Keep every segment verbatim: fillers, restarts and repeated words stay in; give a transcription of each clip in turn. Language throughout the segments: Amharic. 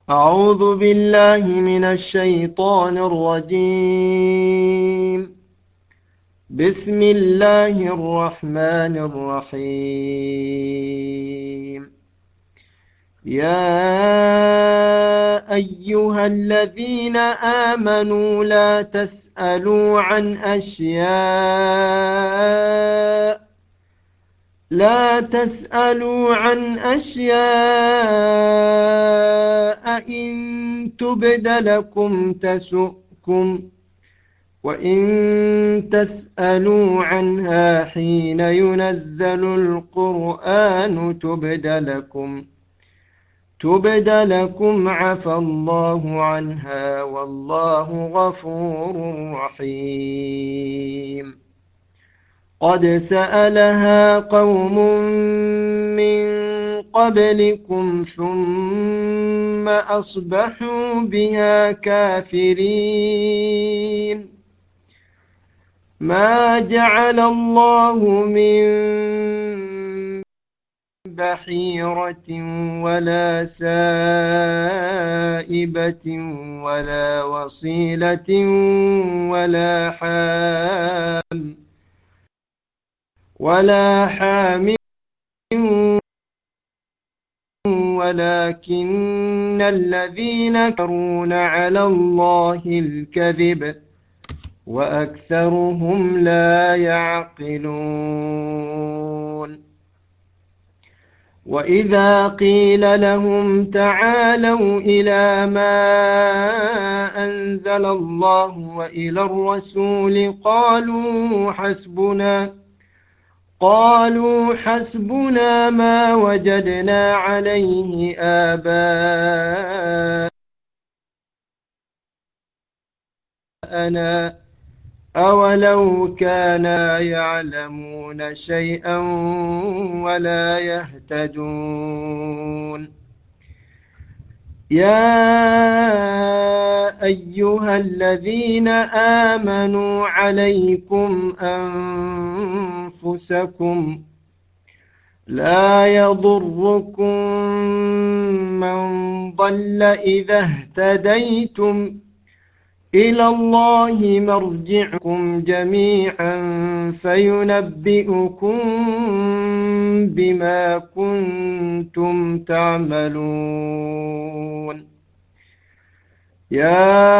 أعوذ بالله من الشيطان الرجيم. بسم الله الرحمن الرحيم. يا أيها الذين آمنوا لا تسألوا عن أشياء لا تسألوا عن أشياء إن تبد لكم تسؤكم، وإن تسألوا عنها حين ينزل القرآن تبد لكم تبد لكم عفى الله عنها والله غفور رحيم. قد سألها قوم من قبلكم ثم أصبحوا بها كافرين. ما جعل الله من بحيرة ولا سائبة ولا وصيلة ولا حام ولا حام ولكن الذين كفروا على الله الكذب وأكثرهم لا يعقلون. وإذا قيل لهم تعالوا إلى ما أنزل الله وإلى الرسول قالوا حسبنا قالوا حسبنا ما وجدنا عليه آباءنا أولو كانا يعلمون شيئا ولا يهتدون. يا أيها الذين آمنوا عليكم أنفسكم لا يضركم من ضل إذا اهتديتم إلى الله مرجعكم جميعا فينبئكم بما كنتم تعملون. يا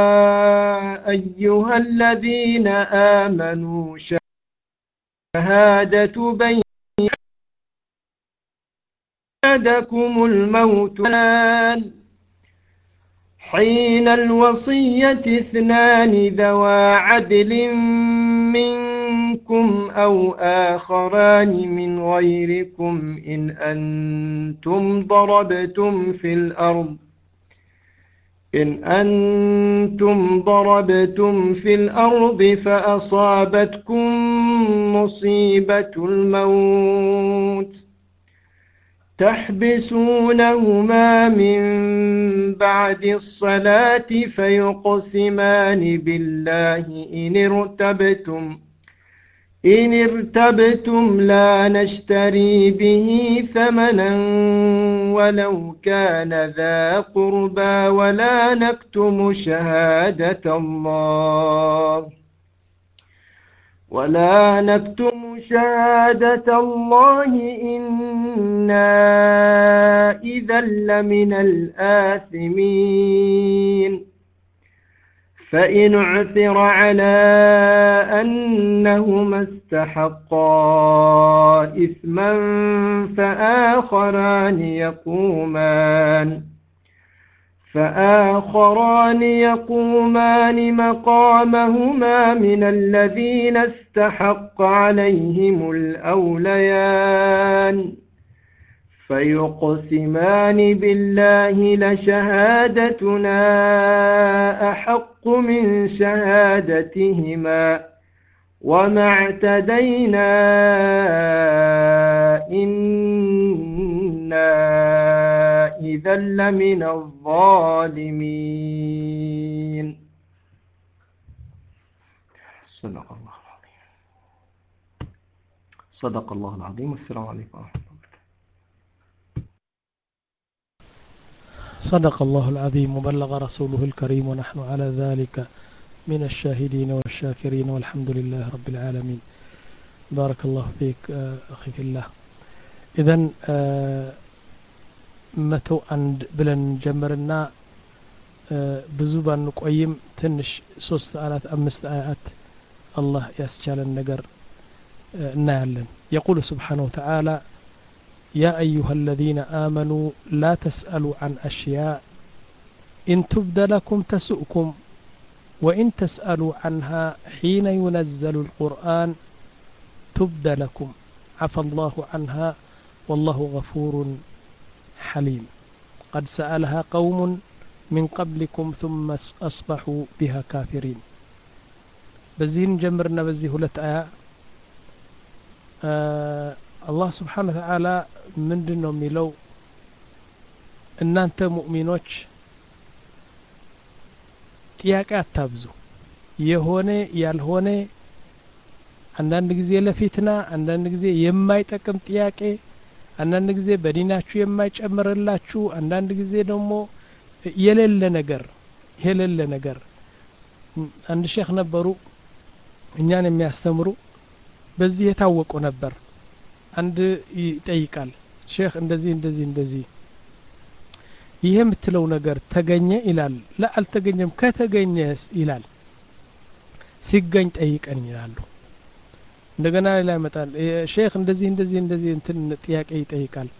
أيها الذين آمنوا شهادة بينكم الموت حين الوصية اثنان ذوى عدل منكم أو آخران من غيركم إن أنتم ضربتم في الأرض إن أنتم ضربتم في الأرض فأصابتكم مصيبة الموت تحبسونهما من بعد الصلاة فيقسمان بالله إن ارتبتم إن ارتبتم لا نشتري به ثمنا ولو كان ذا قربى ولا نكتم شهادة الله ولا نكتم شهادة الله إنا إذا لمن الآثمين. فإن عثر على أنهما استحقا إثما فآخران يقومان فآخران يقومان مقامهما من الذين استحق عليهم الأوليان فيقسمان بالله لشهادتنا أحق من شهادتهما وما اعتدينا إنا إذا لمن الظالمين. صدق الله العظيم. صدق الله العظيم. والسلام عليكم ورحمة الله. صدق الله العظيم وبلغ رسوله الكريم ونحن على ذلك من الشاهدين والشاكرين والحمد لله رب العالمين. بارك الله فيك أخي في الله. إذن متو عند بلن جمرنا بزوبان نقيم تنش سوست آلات أمست آيات الله يسجل النقر نعلن. يقول سبحانه وتعالى يا أيها الذين آمنوا لا تسألوا عن أشياء إن تبد لكم تسؤكم وإن تسألوا عنها حين ينزل القرآن تبد لكم عفى الله عنها والله غفور حليم قد سألها قوم من قبلكم ثم أصبحوا بها كافرين. بزين جمرنا بزيه لتآية آه الله سبحانه وتعالى من دنو ميلو ان انت مؤمنوች ጥያቄ አታብዙ የሆነ ያልሆነ አንዳንድ ጊዜ ለፊትና አንዳንድ ጊዜ የማይጠቅም ጥያቄ አንዳንድ ጊዜ በዲናችሁ የማይጨምርላችሁ አንዳንድ ጊዜ ደግሞ የሌለ ነገር የሌለ ነገር አንድ ሼክ ነበሩ እኛን የሚያስተምሩ በዚህ የታወቁ ነበር። አንድ ይጠይቃል ሼክ እንደዚህ እንደዚህ እንደዚህ ይሄ የምትለው ነገር ተገኘ ይላል። ላ አልተገኘም ከተገኘስ ይላል። ሲገኝ ጠይቀኝ ይላሉ። እንደገና ሌላ ይመጣል ሼክ እንደዚህ እንደዚህ እንደዚህ እንትን ጥያቄ ይጠይቃል።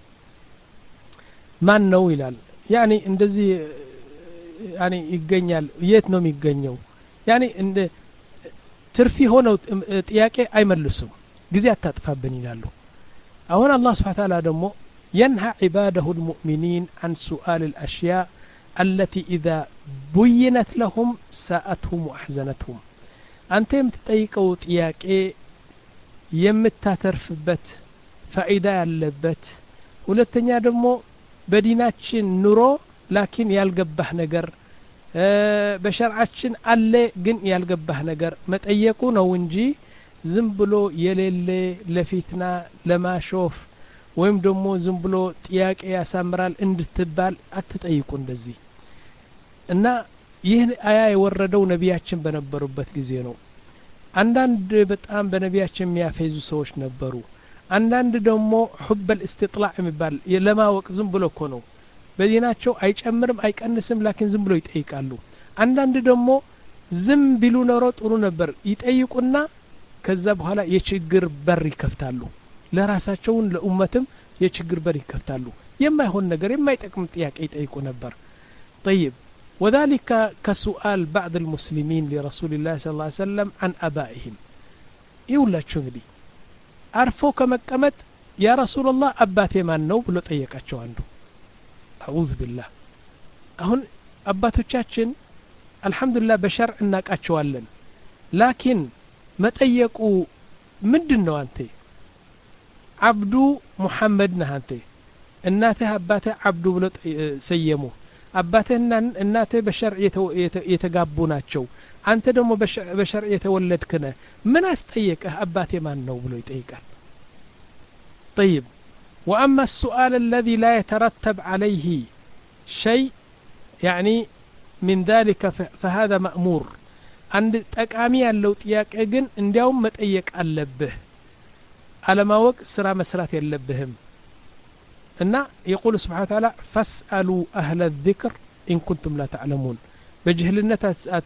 ማን ነው ይላል። ያኒ እንደዚህ ያኒ ይገኛል የት ነው የሚገኘው? ያኒ እንደ ትርፊ ሆነው ጥያቄ አይመልሱም። ጊዜ አታጥፋብን ይላሉ። أولا الله سبحانه وتعالى دمو ينهى عباده المؤمنين عن سؤال الأشياء التي إذا بينت لهم ساءتهم وأحزنتهم. أنت يمتتيكو تياكي يمتاترفبت فائدة اللبت ولتنيا دمو بديناتشن نورو لكن يالقبه نقر أه بشرعاتشن ألي قن يالقبه نقر متأيكو نونجي ዝም ብሎ የሌለ ለፊትና ለማሾፍ ወይም ደግሞ ዝም ብሎ ጥያቄ ያሳምራል እንድትባል አትጠይቁ እንደዚህ እና ይህ አያ የወረደው ነቢያችን በነበሩበት ጊዜ ነው። አንዳንድ በጣም በነቢያችን የሚያፈዙ ሰዎች ነበሩ። አንዳንድ ደግሞ حب الاستطلاع የሚባል ለማወቅ ዝም ብሎ እኮ ነው በዲናቸው አይጨምርም አይቀንስም ላኪን ዝም ብሎ ይጠይቃሉ። አንዳንድ ደግሞ ዝም ቢሉ ኖሮ ጥሩ ነበር ይጠይቁና ከዛ በኋላ የችግር በር ይከፍታሉ ለራሳቸው ለኡመትም የችግር በር ይከፍታሉ። የማይሆን ነገር የማይጠቅም ጥያቄ ይጠይቁ ነበር። طيب وذلك كسؤال بعض المسلمين لرسول الله صلى الله عليه وسلم عن ابائهم ይውላችሁ እንግዲህ አርፎ ከመቀመጥ ያ ረሱላህ አባቴ ማን ነው ብሎ ጠየቃቸው አንዱ። አዑዙ ቢላህ አሁን አባቶቻችን አልহামዱሊላህ በሸርዕ እናቃቸዋለን ላኪን መጠየቁ ምንድነው? አንተ አብዱ ሙሐመድ ነህ አንተ እናትህ አባትህ አብዱ ብሎ ሰየሙ። አባትህና እናትህ በሸርዕ የተጋቡ ናቸው። አንተ ደግሞ በሸርዕ የተወለድክ ነህ። ምን አስጠየቀህ አባቴ ማን ነው ብሎ ይጠይቃል። طيب واما السؤال الذي لا يترتب عليه شيء يعني من ذلك فهذا مأمور. عند ጠቃሚ ያለው ጥያቄ ግን እንዲያው መጠየቅ አለብህ አለማወቅ ስራ መስራት የለብህም እና يقول سبحانه وتعالى فاسألوا أهل الذكر إن كنتم لا تعلمون በጅህልነት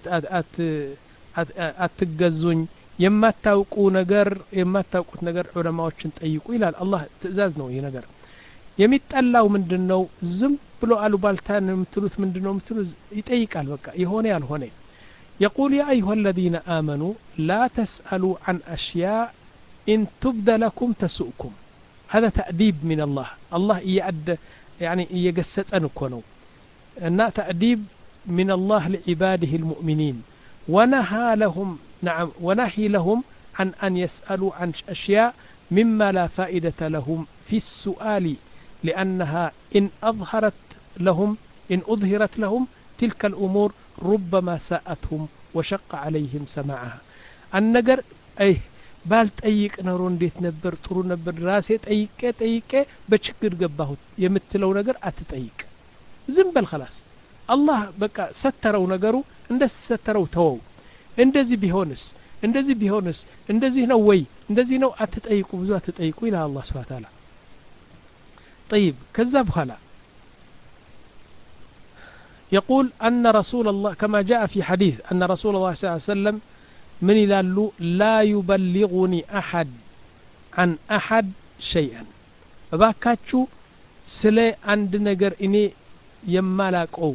አትገዙኝ የማታውቁ ነገር የማታውቁት ነገር ዑለማዎችን ጠይቁ ይላል አላህ ትእዛዝ ነው። ይሄ ነገር የሚጠላው ምንድነው? ዝም ብሎ አሉባልታን የምትሉት ምንድነው የምትሉት ይጠይቃል በቃ የሆነ ያልሆነ يقول يا أيها الذين آمنوا لا تسألوا عن أشياء إن تبد لكم تسؤكم. هذا تأديب من الله. الله يعد يعني يقسط أنكونو أن تأديب من الله لعباده المؤمنين ونهى لهم نعم ونهي لهم عن أن يسألوا عن أشياء مما لا فائدة لهم في السؤال لأنها إن أظهرت لهم إن أظهرت لهم تلك الأمور ربما ساءتهم وشق عليهم سماعها. النجر أي ባልጠይቅ ኖሮ እንዴት ነበር ጥሩ ነበር ራሴ ጠይቄ ጠይቄ በችግር ገባሁት የምትለው ነገር አትጠይቅ ዝም በል خلاص አላህ በቃ ሰተረው ነገሩ እንደሰተረው ተወው እንደዚህ ቢሆንስ እንደዚህ ቢሆንስ እንደዚህ ነው ወይ እንደዚህ ነው አትጠይቁ ብዙ አትጠይቁ ይላል አላህ Subhanahu Wa Ta'ala طيب ከዛ በኋላ يقول أن رسول الله كما جاء في حديث أن رسول الله صلى الله عليه وسلم من يلالو لا يبلغني أحد عن أحد شيئا باكاتشو سلي عند نجر إني يمالاكو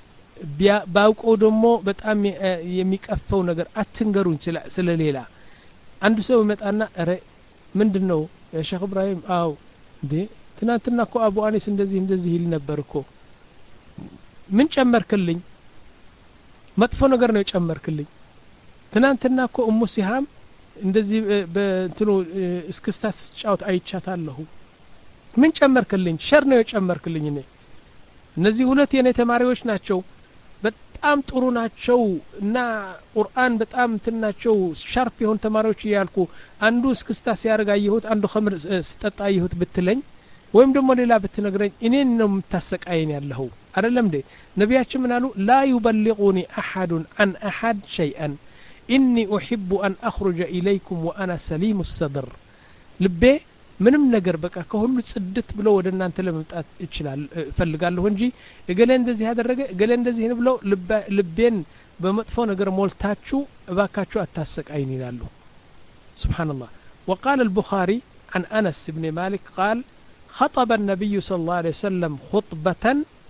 باوكو دمو بتأم يميكفو نجر أتنجرون سلا سلا ليلا عنده سوي متأنا رأي من دنو يا شيخ إبراهيم أو دي تناتنا كو أبو أنيس اندزي اندزي اللي نبركو من ጨመርክልኝ መጥፎ ነገር ነው ጨመርክልኝ ትናንትና እኮ ኡሙ ሲሃም እንደዚህ በእንትኑ እስክስታ ስትጫወት አይቻታለሁ ምን ጨመርክልኝ ሸር ነው ጨመርክልኝ እኔ እነዚህ ሁለት የኔ ተማሪዎች ናቸው በጣም ጥሩ ናቸው እና ቁርአን በጣም እንትናቸው ሻርፕ የሆኑ ተማሪዎች ይያልኩ አንዱ እስክስታ ሲያርጋየሁት አንዱ ኸምር ስጠጣየሁት ብትለኝ ወይም ደግሞ ሌላ ብትነግረኝ እኔን ነው የምታሰቃየኝ ያለው አይደለም እንዴ ነብያችን ምን አሉ لا يبلغني احد عن احد شيئا اني احب ان اخرج اليكم وانا سليم الصدر ልቤ ምንም ነገር በቃ ከሁሉ ጽድት ብሎ ወደ እናንተ ለመምጣት ይችላል ፈልጋለሁ እንጂ እገለ እንደዚህ ያደረገ እገለ እንደዚህ ነው ብሎ ልቤን በመጥፎ ነገር ሞልታችሁ እባካችሁ አታሰቃይኝ ይላሉ سبحان الله وقال البخاري عن انس بن مالك قال خطب النبي صلى الله عليه وسلم خطبة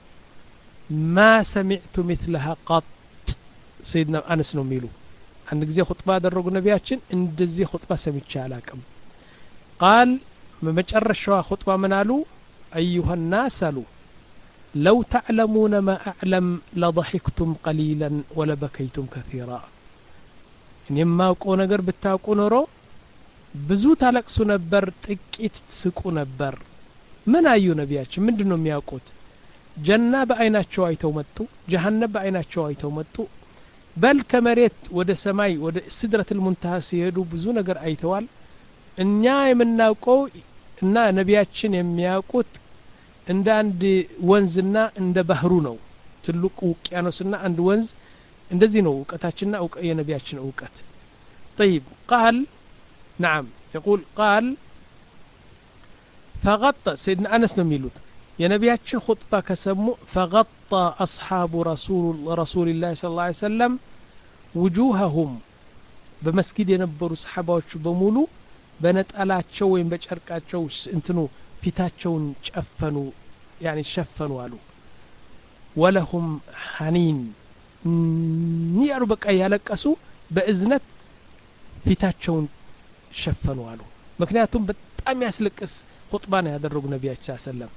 ما سمعت مثلها قط سيدنا أنس نميلو عندك زي خطبة درجوا نبياتشن عند زي خطبة سمعت شالكم قال ما مجرش خطبة منالو أيها الناس لو تعلمون ما أعلم لضحكتم قليلا ولبكيتم كثيرا إنما كون أجر بتاكون رو بزوت على سنبر تكيت سكونبر من أيو نبياتشن من دنو مياقوت جنة بعيناتشو አይተው መጡ جهنم بعيناتشو አይተው መጡ በል ከመሬት ወደ ሰማይ ወደ ሲድረቱ المنتهى ሲሄዱ ብዙ ነገር አይተዋል እኛ የምናውቀው እና ነብያችን የሚያውቁት እንደ አንድ ወንዝና እንደ ባህሩ ነው ትልቁ ውቅያኖስና አንድ ወንዝ እንደዚህ ነው ዕውቀታችንና የነብያችን ዕውቀት طيب قال نعم يقول قال فغطى سيدنا أنس نميلوت يا نبياتشن خطبة كسمو فغطى أصحاب رسول رسول الله صلى الله عليه وسلم وجوههم بمسجد ينبروا صحابات بمولو بنت ألاتشو وين بشركاتشو انتنو فيتاتشون شفنوا يعني شفنوا قالوا ولهم حنين نيارو بك أيالك أسو بإذنت فيتاتشون شفنوا قالوا مكنياتهم بتأم يسلكس خطبانا هذا الرجل نبي صلى الله عليه وسلم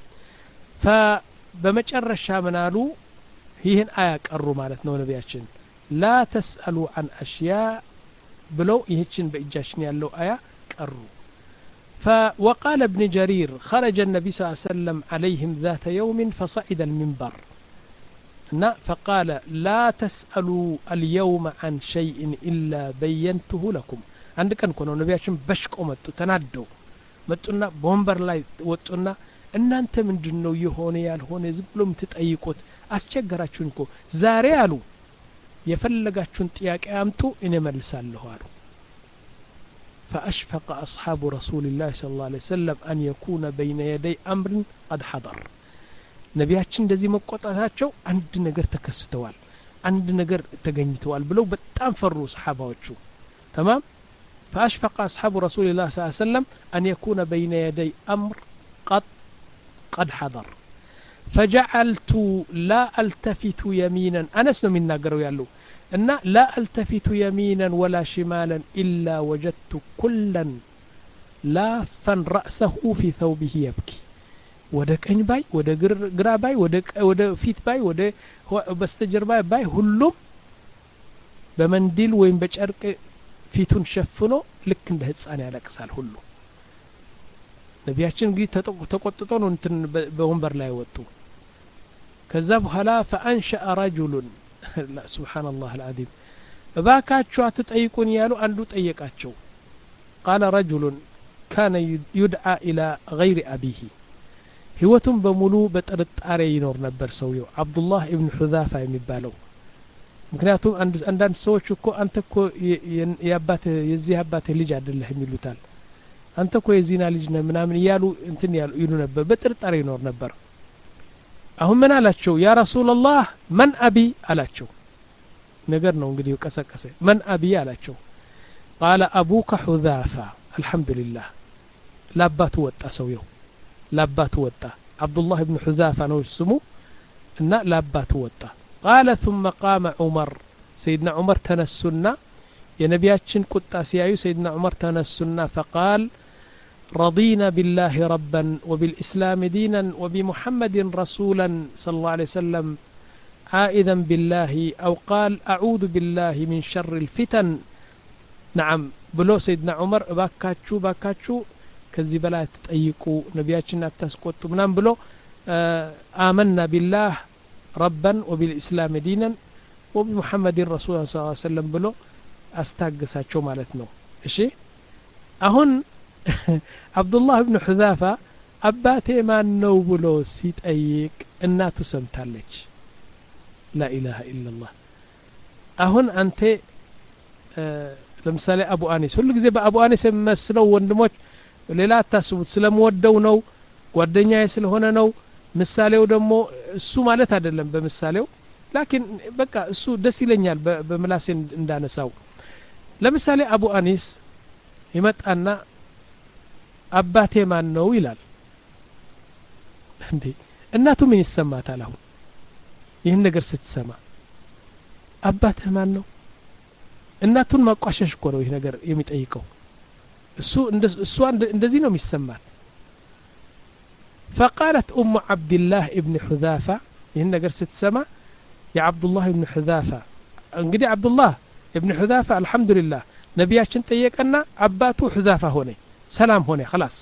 فبمجرش منالو هيهن آيات قروا مالتنا نبياتشن لا تسألوا عن أشياء بلو يهتشن بإجاشن يالو آيات قروا فوقال ابن جرير خرج النبي صلى الله عليه وسلم عليهم ذات يوم فصعد المنبر فقال لا تسألوا اليوم عن شيء إلا بينته لكم عندك أنكم نبياتشن بشكوا متو تنادوا متونا بومبر لاي وتونا እናንተ ምንድነው የሆነ ያልሆነ ዝም ብሎ ምትጠይቁት አስቸገራችሁን እኮ ዛሬ አሉ የፈለጋችሁን ጥያቄ አምጡ እኔ መልሳለሁ አሉ فأشفق أصحاب رسول الله صلى الله عليه وسلم أن يكون بين يدي أمر قد حضر ነቢያችን እንደዚህ መቆጣታቸው አንድ ነገር ተከስተዋል አንድ ነገር ተገኝተዋል ብለው በጣም ፈሩ ሰሃባዎቹ تمام فأشفق أصحاب رسول الله صلى الله عليه وسلم أن يكون بين يدي أمر قد قد حضر فجعلت لا التفت يمينا أنس من ناقروا يالو إن لا التفت يمينا ولا شمالا إلا وجدت كلا لافا رأسه في ثوبه يبكي ودك أين باي ودك قرا باي ودك ود فيت باي ودك بستجر باي باي هلوم بمنديل وين بشرك فيتون شفنو لك እንደ ህፃን ያለቅሳል ሁሉ ነቢያችን ግን ተቆጥተው ነው እንትን በወንበር ላይ ወጡ ከዛ በኋላ فانشأ رجل لا سبحان الله العظيم እባካችሁ አትጠይቁን ያሉ አንዱ ጠየቃቸው قال رجل كان يدعى الى غير ابيه ህይወቱን በሙሉ በጥርጣሬ ይኖር ነበር ሰውየው አብዱላህ ኢብኑ ሁዛፋ የሚባለው ምክንያቱም አንድ አንዳንድ ሰዎች እኮ አንተ እኮ የአባት የዚህ አባት ልጅ አይደለህ ይሉታል አንተ እኮ የዚና ልጅ ነህ ምናምን ይያሉ እንትን ያሉ ይሉ ነበር በጥርጣሬ ይኖር ነበር አሁን ምን አላቸው ያ ረሱላህ ማን አቢ አላቸው ነገር ነው እንግዲህ ቀሰቀሰ ማን አቢ አላቸው قال ابوك حذافه الحمد لله لابات ወጣ ሰውየው لابات ወጣ عبد الله بن حذافه ነው ስሙ እና لابات ወጣ قال ثم قام عمر سيدنا عمر تنسنا የነቢያችን ቁጣ ሲያዩ سيدنا عمر تنسنا فقال رضينا بالله ربا وبالإسلام دينا وبمحمد رسولا صلى الله عليه وسلم عائذا بالله أو قال أعوذ بالله من شر الفتن نعم بلو سيدنا عمر باكاتشو باكاتشو كذي بلا تتأيقوا نبياتنا تسقطوا منام بلو آمنا بالله ربا وبالإسلام دينا وبمحمد رسول الله صلى الله عليه وسلم بلو أستاقساتشو مالتنو إشي أهن عبد الله بن حذافة أباتي ما نو بلو سيتأيق الناتو سمتالج لا إله إلا الله أهن أنت أه لمثال أبو آنيس هل زي أبو آنيس مسلو وندموش ሌላ ታስቡት ስለምወደው ነው ጓደኛዬ ስለሆነ ነው ምሳሌው ደግሞ እሱ ማለት አይደለም በምሳሌው ላኪን በቃ እሱ ደስ ይለኛል በመላሴ እንዳነሳው ለምሳሌ አቡ አኒስ ይመጣና አባቴ ማን ነው ይላል እንዴ እናቱ ምን ይሰማታል አሁን ይህን ነገር ስትሰማ አባቴ ማን ነው እናቱን ማቋሸሽ እኮ ነው ይህ ነገር የሚጠይቀው እሱ እሱ እንደዚህ ነው የሚሰማት فقالت ام عبد الله ابن حذافه ይህን ነገር ስትሰማ يا عبد الله ابن حذافه እንግዲህ عبد الله ابن حذافه الحمد لله ነብያችን ጠየቀና አባቱ حذافه ሆነ ሰላም ሆነ خلاص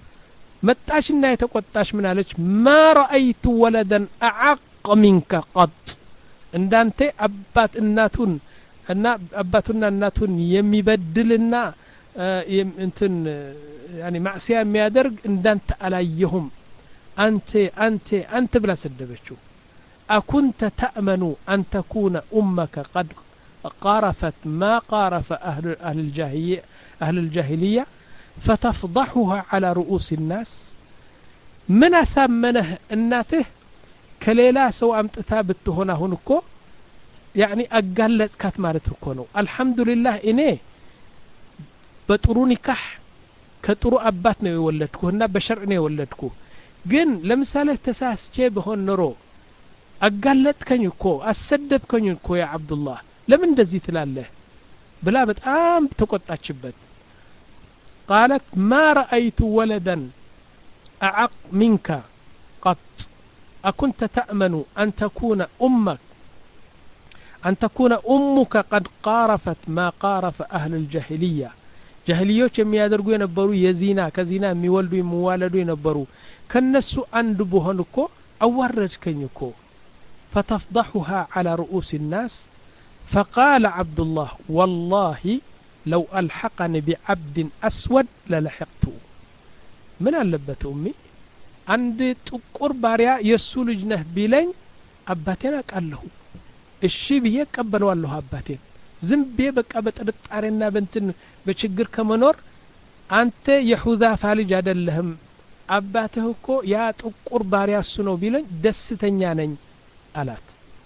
መጣሽና የተቆጣሽ ምን አለች ما رايت ولدا اعق منك قط እንዳንተ አባት እናቱን እና አባቱና እናቱን የሚበድልና እንትን يعني معصيه የሚያደርግ እንዳንተ አላየሁም አንተ አንተ አንተ ብላ ሰደበችው أكنت تأمن أن تكون أمك قد قارفت ما قارف أهل أهل الجاهلية أهل الجاهلية فتفضحها على رؤوس الناس من أسمنه الناته كليلا سو أمتها بتهنا هنكو يعني أقلت كات مالته كونو الحمد لله إني بطرو نكاح كطرو أباتنا يولدكو هنا بشرعنا يولدكو جن لمثال تساسچه بهون نرو أقلتكني كو أسدبكني كو يا عبد الله لمن دزي تلاله بلا بتام تقطعشبت قالت ما رأيت ولدا أعق منك قط أكنت تأمن أن تكون أمك أن تكون أمك قد قارفت ما قارف أهل الجاهلية جاهليوች የሚያደርጉ የነበሩ የዚና ከዚና የሚወልዱ የሚዋለዱ የነበሩ ከነሱ አንድ በሆን እኮ አዋረድከኝ እኮ فتفضحها على رؤوس الناس فقال عبد الله والله لو ألحقني بعبد أسود للحقته من اللبت أمي عند تقر باريا يسو لجنه بيلين أباتنا قال له الشي بيه قبلوا الله أباتين زنبي بقى بتطارنا بنتن بچግር ከመኖር አንተ የሁዛፋ ልጅ አይደለህም አባትህ እኮ ያ ጥቁር ባሪያ እሱ ነው ቢለኝ ደስተኛ ነኝ አላት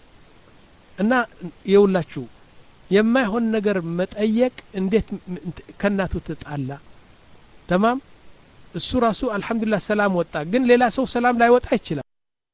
እና ይውላችሁ የማይሆን ነገር መጠየቅ እንዴት ከናቱ ተጣላ تمام እሱ ራሱ አልহামዱሊላህ ሰላም ወጣ ግን ሌላ ሰው ሰላም ላይ ወጣ ይችላል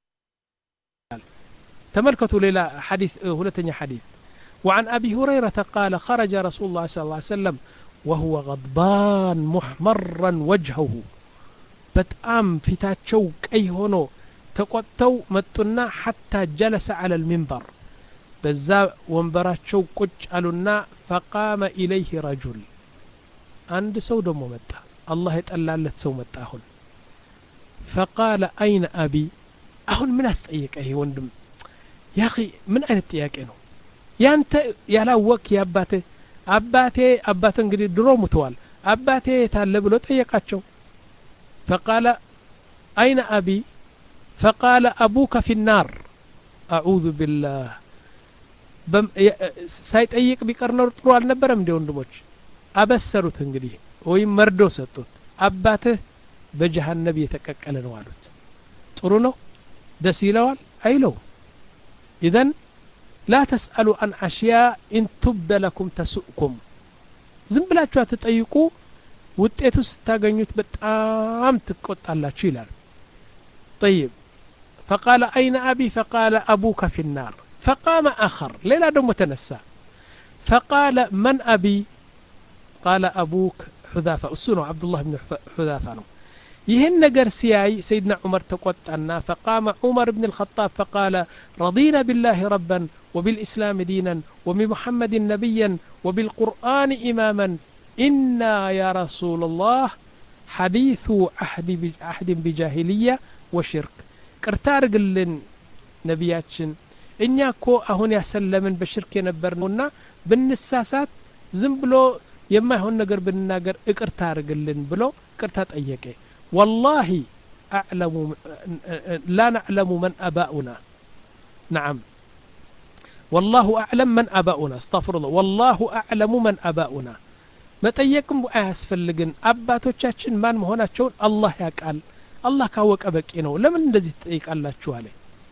ተመልከቱ ሌላ ሐዲስ ሁለተኛ ሐዲስ وعن أبي هريرة قال خرج رسول الله صلى الله عليه وسلم وهو غضبان محمرا وجهه بتأم فتاتشو كي هونو تقوتو متنا حتى جلس على المنبر بزا وانبراتشو قج ألنا فقام إليه رجل عند سو دمو متى الله يتألالت سو متى هون فقال أين أبي أهون من أستأيك أهي وندم يا أخي من أين أتأيك إنه ያንተ ያላወቅ ያባቴ አባቴ አባቴ እንግዲህ ድሮ ሙተዋል አባቴ ታለ ብሎ ጠየቃቸው فقال اين ابي فقال أبوك في النار أعوذ بالله ሳይጠይቅ ቢቀር ነው ጥሩ አልነበረም እንደ ወንድሞች አበሰሩት እንግዲህ ወይ መርዶ ሰጡት አባትህ በጀሃነም የተቀቀለ ነው አሉት ጥሩ ነው ደስ ይለዋል አይለው إذن لا تسألوا عن أشياء إن تبد لكم تسؤكم ዝም ብላችሁ አትጠይቁ ውጤቱ ስታገኙት በጣም ትቆጣላችሁ ይላል طيب فقال أين أبي فقال أبوك في النار فقام آخر ليلا دم تنسى فقال من أبي قال أبوك حذافة أسنو عبد الله بن حذافة يهن نجر سياي سيدنا عمر تقوتنا فقام عمر بن الخطاب فقال رضينا بالله ربا وبالإسلام دينا وبمحمد نبيا وبالقرآن إماما إنا يا رسول الله حديث عهد عهد بجاهلية وشرك كرتارق لن نبياتشن እኛ እኮ አሁን ያሰለምን በሽርክ የነበርነውና በንሳሳት ዝም ብሎ የማይሆን ነገር ብንናገር እቅርታ አርግልን ብሎ እቅርታ ጠየቀ والله اعلم لا نعلم من اباؤنا نعم والله اعلم من اباؤنا استغفر الله والله اعلم من اباؤنا መጠየቅም አያስፈልግን አባቶቻችን ማን መሆናቸውን አላህ ያውቃል አላህ ካወቀ በቂ ነው ለምን እንደዚህ ትጠይቃላችሁ አለ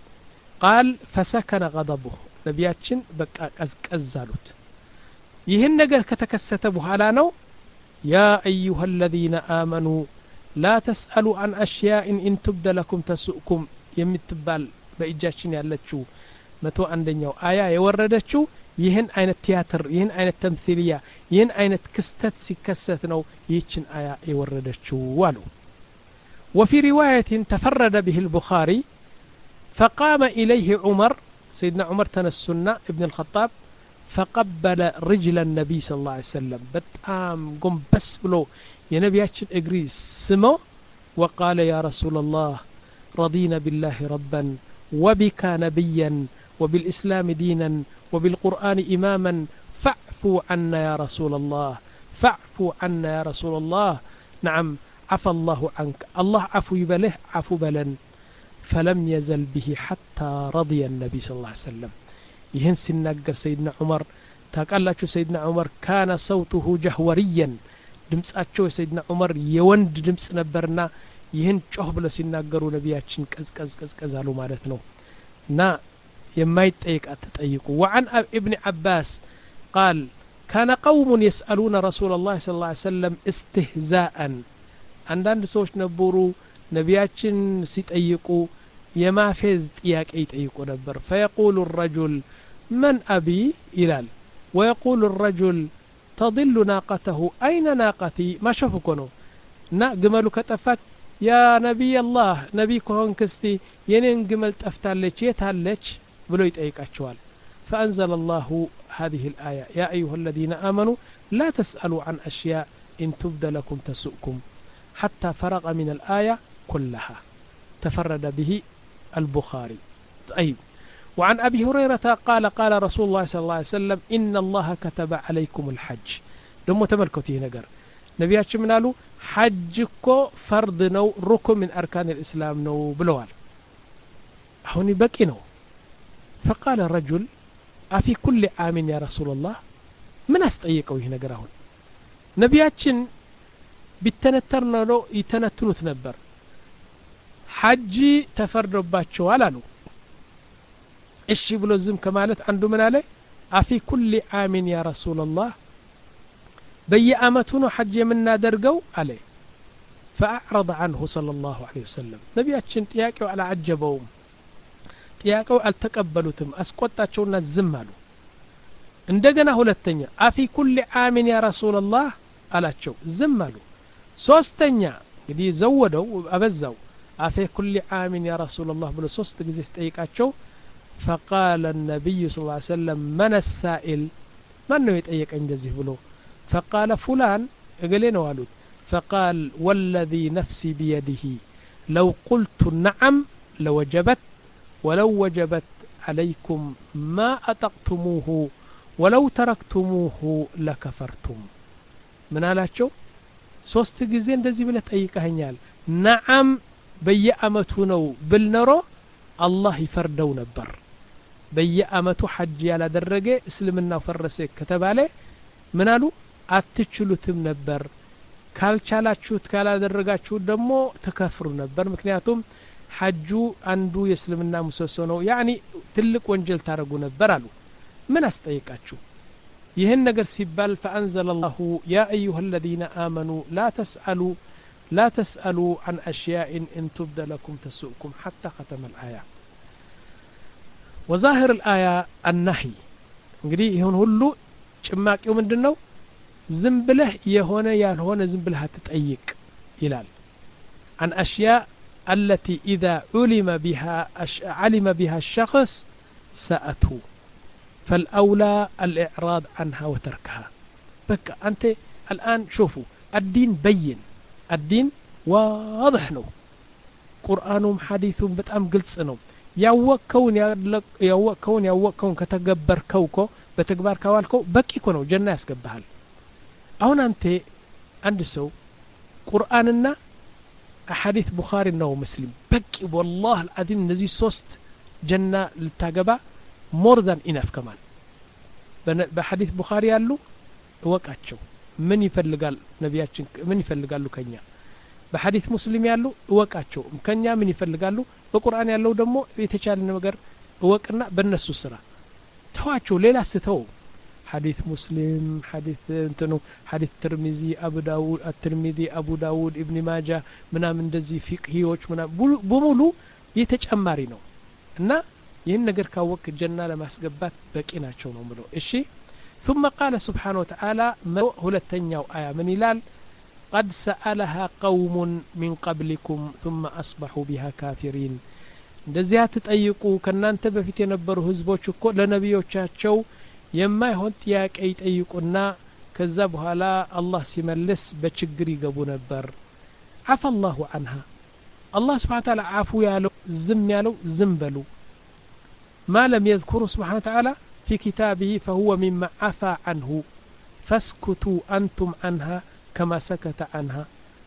قال فسكن غضبه ነቢያችን በቃ ቀዝቀዛሉት ይህን ነገር ከተከሰተ በኋላ ነው يا ايها الذين امنوا لا تسالوا عن اشياء ان تبد لكم تسؤكم የምትባል በእጃችን ያለችው መቶ አንደኛው አያ የወረደችው ይህን አይነት ቲያትር ይህን አይነት ተምሲልያ ይህን አይነት ክስተት ሲከሰት ነው ይህችን አያ የወረደችው አሉ وفي روايه تفرد به البخاري فقام إليه عمر سيدنا عمر تنسنا ابن الخطاب فقبل رجل النبي صلى الله عليه وسلم بتام قم بس بلو يا نبياتشن اجري سمو وقال يا رسول الله رضينا بالله ربا وبك نبيا وبالإسلام دينا وبالقرآن إماما فاعفوا عنا يا رسول الله فاعفوا عنا يا رسول الله نعم عفى الله عنك الله عفو يبله عفو بلن فلم يزل به حتى رضي النبي صلى الله عليه وسلم يهن سنقر سيدنا عمر تقالاتشو سيدنا عمر كان صوته جهوريا دمصاتشو سيدنا عمر يوند دمص نبرنا يهن ጮህ ብለ ሲናገሩ ነቢያችን ቀዝቀዝ ቀዝቀዛሉ ማለት ነው እና የማይጠይቅ አትጠይቁ وعن ابن عباس قال كان قوم يسألون رسول الله صلى الله عليه وسلم استهزاء አንዳንድ ሰዎች ነበሩ ነቢያችን ሲጠይቁ የማፌዝ ጥያቄ ይጠይቁ ነበር فيقول الرجل من أبي ይላል ويقول الرجل تضل ناقته أين ناقتي ما شافكو ነው እና ግመሉ ከጠፋች يا نبي الله نبي كون كستي የኔን ግመል ጠፍታለች የታለች ብሎ ይጠይቃቸዋል فأنزل الله هذه الآية يا أيها الذين آمنوا لا تسألوا عن أشياء إن تبد لكم تسؤكم حتى فرغ من الآية كلها تفرد به البخاري طيب وعن أبي هريرة قال قال رسول الله صلى الله عليه وسلم إن الله كتب عليكم الحج دمو تملكوتي نقر نبياتش منالو حجكو فرض نو ركن من أركان الإسلام نو بلوال هوني بكي نو فقال الرجل أفي كل عام يا رسول الله من أستأيكو هنا قراهون نبياتشن بالتنترنا لو يتنتنوت نبر حجي تفردباتشوال አሉ እሺ ብሎ ዝም ከማለት አንዱ ምን አለ አፊ ኩል ዓም ያ ረሱላህ በየአመቱ ነው ሐጅ የምናደርገው አለ فأعرض عنه صلى الله عليه وسلم ነቢያችን ጥያቄው አላዓጀበውም ጥያቄው አልተቀበሉትም አስቆጣቸውና ዝም አሉ እንደገና ሁለተኛ አፊ ኩል ዓም ያ ረሱላህ አላቸው ዝም አሉ ሶስተኛ እንግዲህ ዘወደው አበዛው አፊ ኩል ዓም ያ ረሱላህ ብሎ ሶስት ጊዜ ጠይቃቸው فقال النبي صلى الله عليه وسلم من السائل من ነው የጠየቀኝ እንደዚህ ብሎ فقال فلان እገሌ ነው አሉት فقال والذي نفسي بيده لو قلت نعم لوجبت ولو وجبت عليكم ما أطقتموه ولو تركتموه لكفرتم من አላቸው ሶስት ጊዜ እንደዚህ ብለ ጠይቀኛል نعم በየአመቱ ነው ብልነሮ አላህ ይፈርደው ነበር በየአመቱ ሐጅ ያላደረገ እስልምናው ፈረሰ ከተባለ ምን አሉ አትችሉትም ነበር ካልቻላችሁት ካላደረጋችሁት ደግሞ ተከፍሩ ነበር ምክንያቱም ሐጁ አንዱ የእስልምና ምሰሶ ነው ያኒ ትልቅ ወንጀል ታረጉ ነበር አሉ ምን አስጠይቃችሁ ይህን ነገር ሲባል فأنزل الله يا أيها الذين آمنوا لا تسألوا لا تسألوا عن أشياء إن تبد لكم تسؤكم حتى ختم الآية وظاهر الآية النهي እንግዲህ ይሁን ሁሉ ጭማቂው ምንድነው ዝም ብለህ የሆነ ያልሆነ ዝም ብለህ አትጠይቅ ይላል عن أشياء التي إذا علم بها علم بها الشخص سأته فالأولى الإعراض عنها وتركها بك أنت الآن شوفوا الدين بين الدين واضح ነው ቁርአኑም ሐዲሱም በጣም ግልጽ ነው ያወከውን ያወከውን ያወከውን ከተገበርከው እኮ በተግባር ካዋልከው በቂ እኮ ነው ጀና ያስገባሃል አሁን አንተ አንድ ሰው ቁርአንና ሐዲስ ቡኻሪ ነው ሙስሊም በቂ والله العظيم እነዚህ ሶስት ጀና ልታገባ more than enough ከማን በሐዲስ ቡኻሪ ያሉ ወቃቸው ምን ይፈልጋል ነቢያችን ምን ይፈልጋሉ ከኛ በሐዲስ ሙስሊም ያሉ ወቃቸው ከኛ ምን ይፈልጋሉ በቁርአን ያለው ደግሞ የተቻለ ነገር ወቅና በእነሱ ስራ ተዋቸው ሌላ ስተው حديث مسلم حديث انتنو حديث ترمذي ابو داود الترمذي ابو داود ابن ماجه ምናምን እንደዚህ ፊቅሂዎች ምናምን በሙሉ የተጨማሪ ነው እና ይህን ነገር ካወቅ ጀና ለማስገባት በቂ ናቸው ነው ምለው እሺ ثم قال سبحانه وتعالى ሁለተኛው አያ ምን ይላል قد سألها قوم من قبلكم ثم أصبحوا بها كافرين እንደዚህ አትጠይቁ ከናንተ በፊት የነበሩ ህዝቦች እኮ ለነቢዮቻቸው የማይሆን ጥያቄ ይጠይቁና ከዛ በኋላ አላህ ሲመልስ በችግር ይገቡ ነበር عفى الله عنها الله سبحانه وتعالى عفو ያለው ዝም ያለው ዝም በሉ ما لم يذكر سبحانه وتعالى في كتابه فهو مما عفى عنه فاسكتوا أنتم عنها كما سكت عنها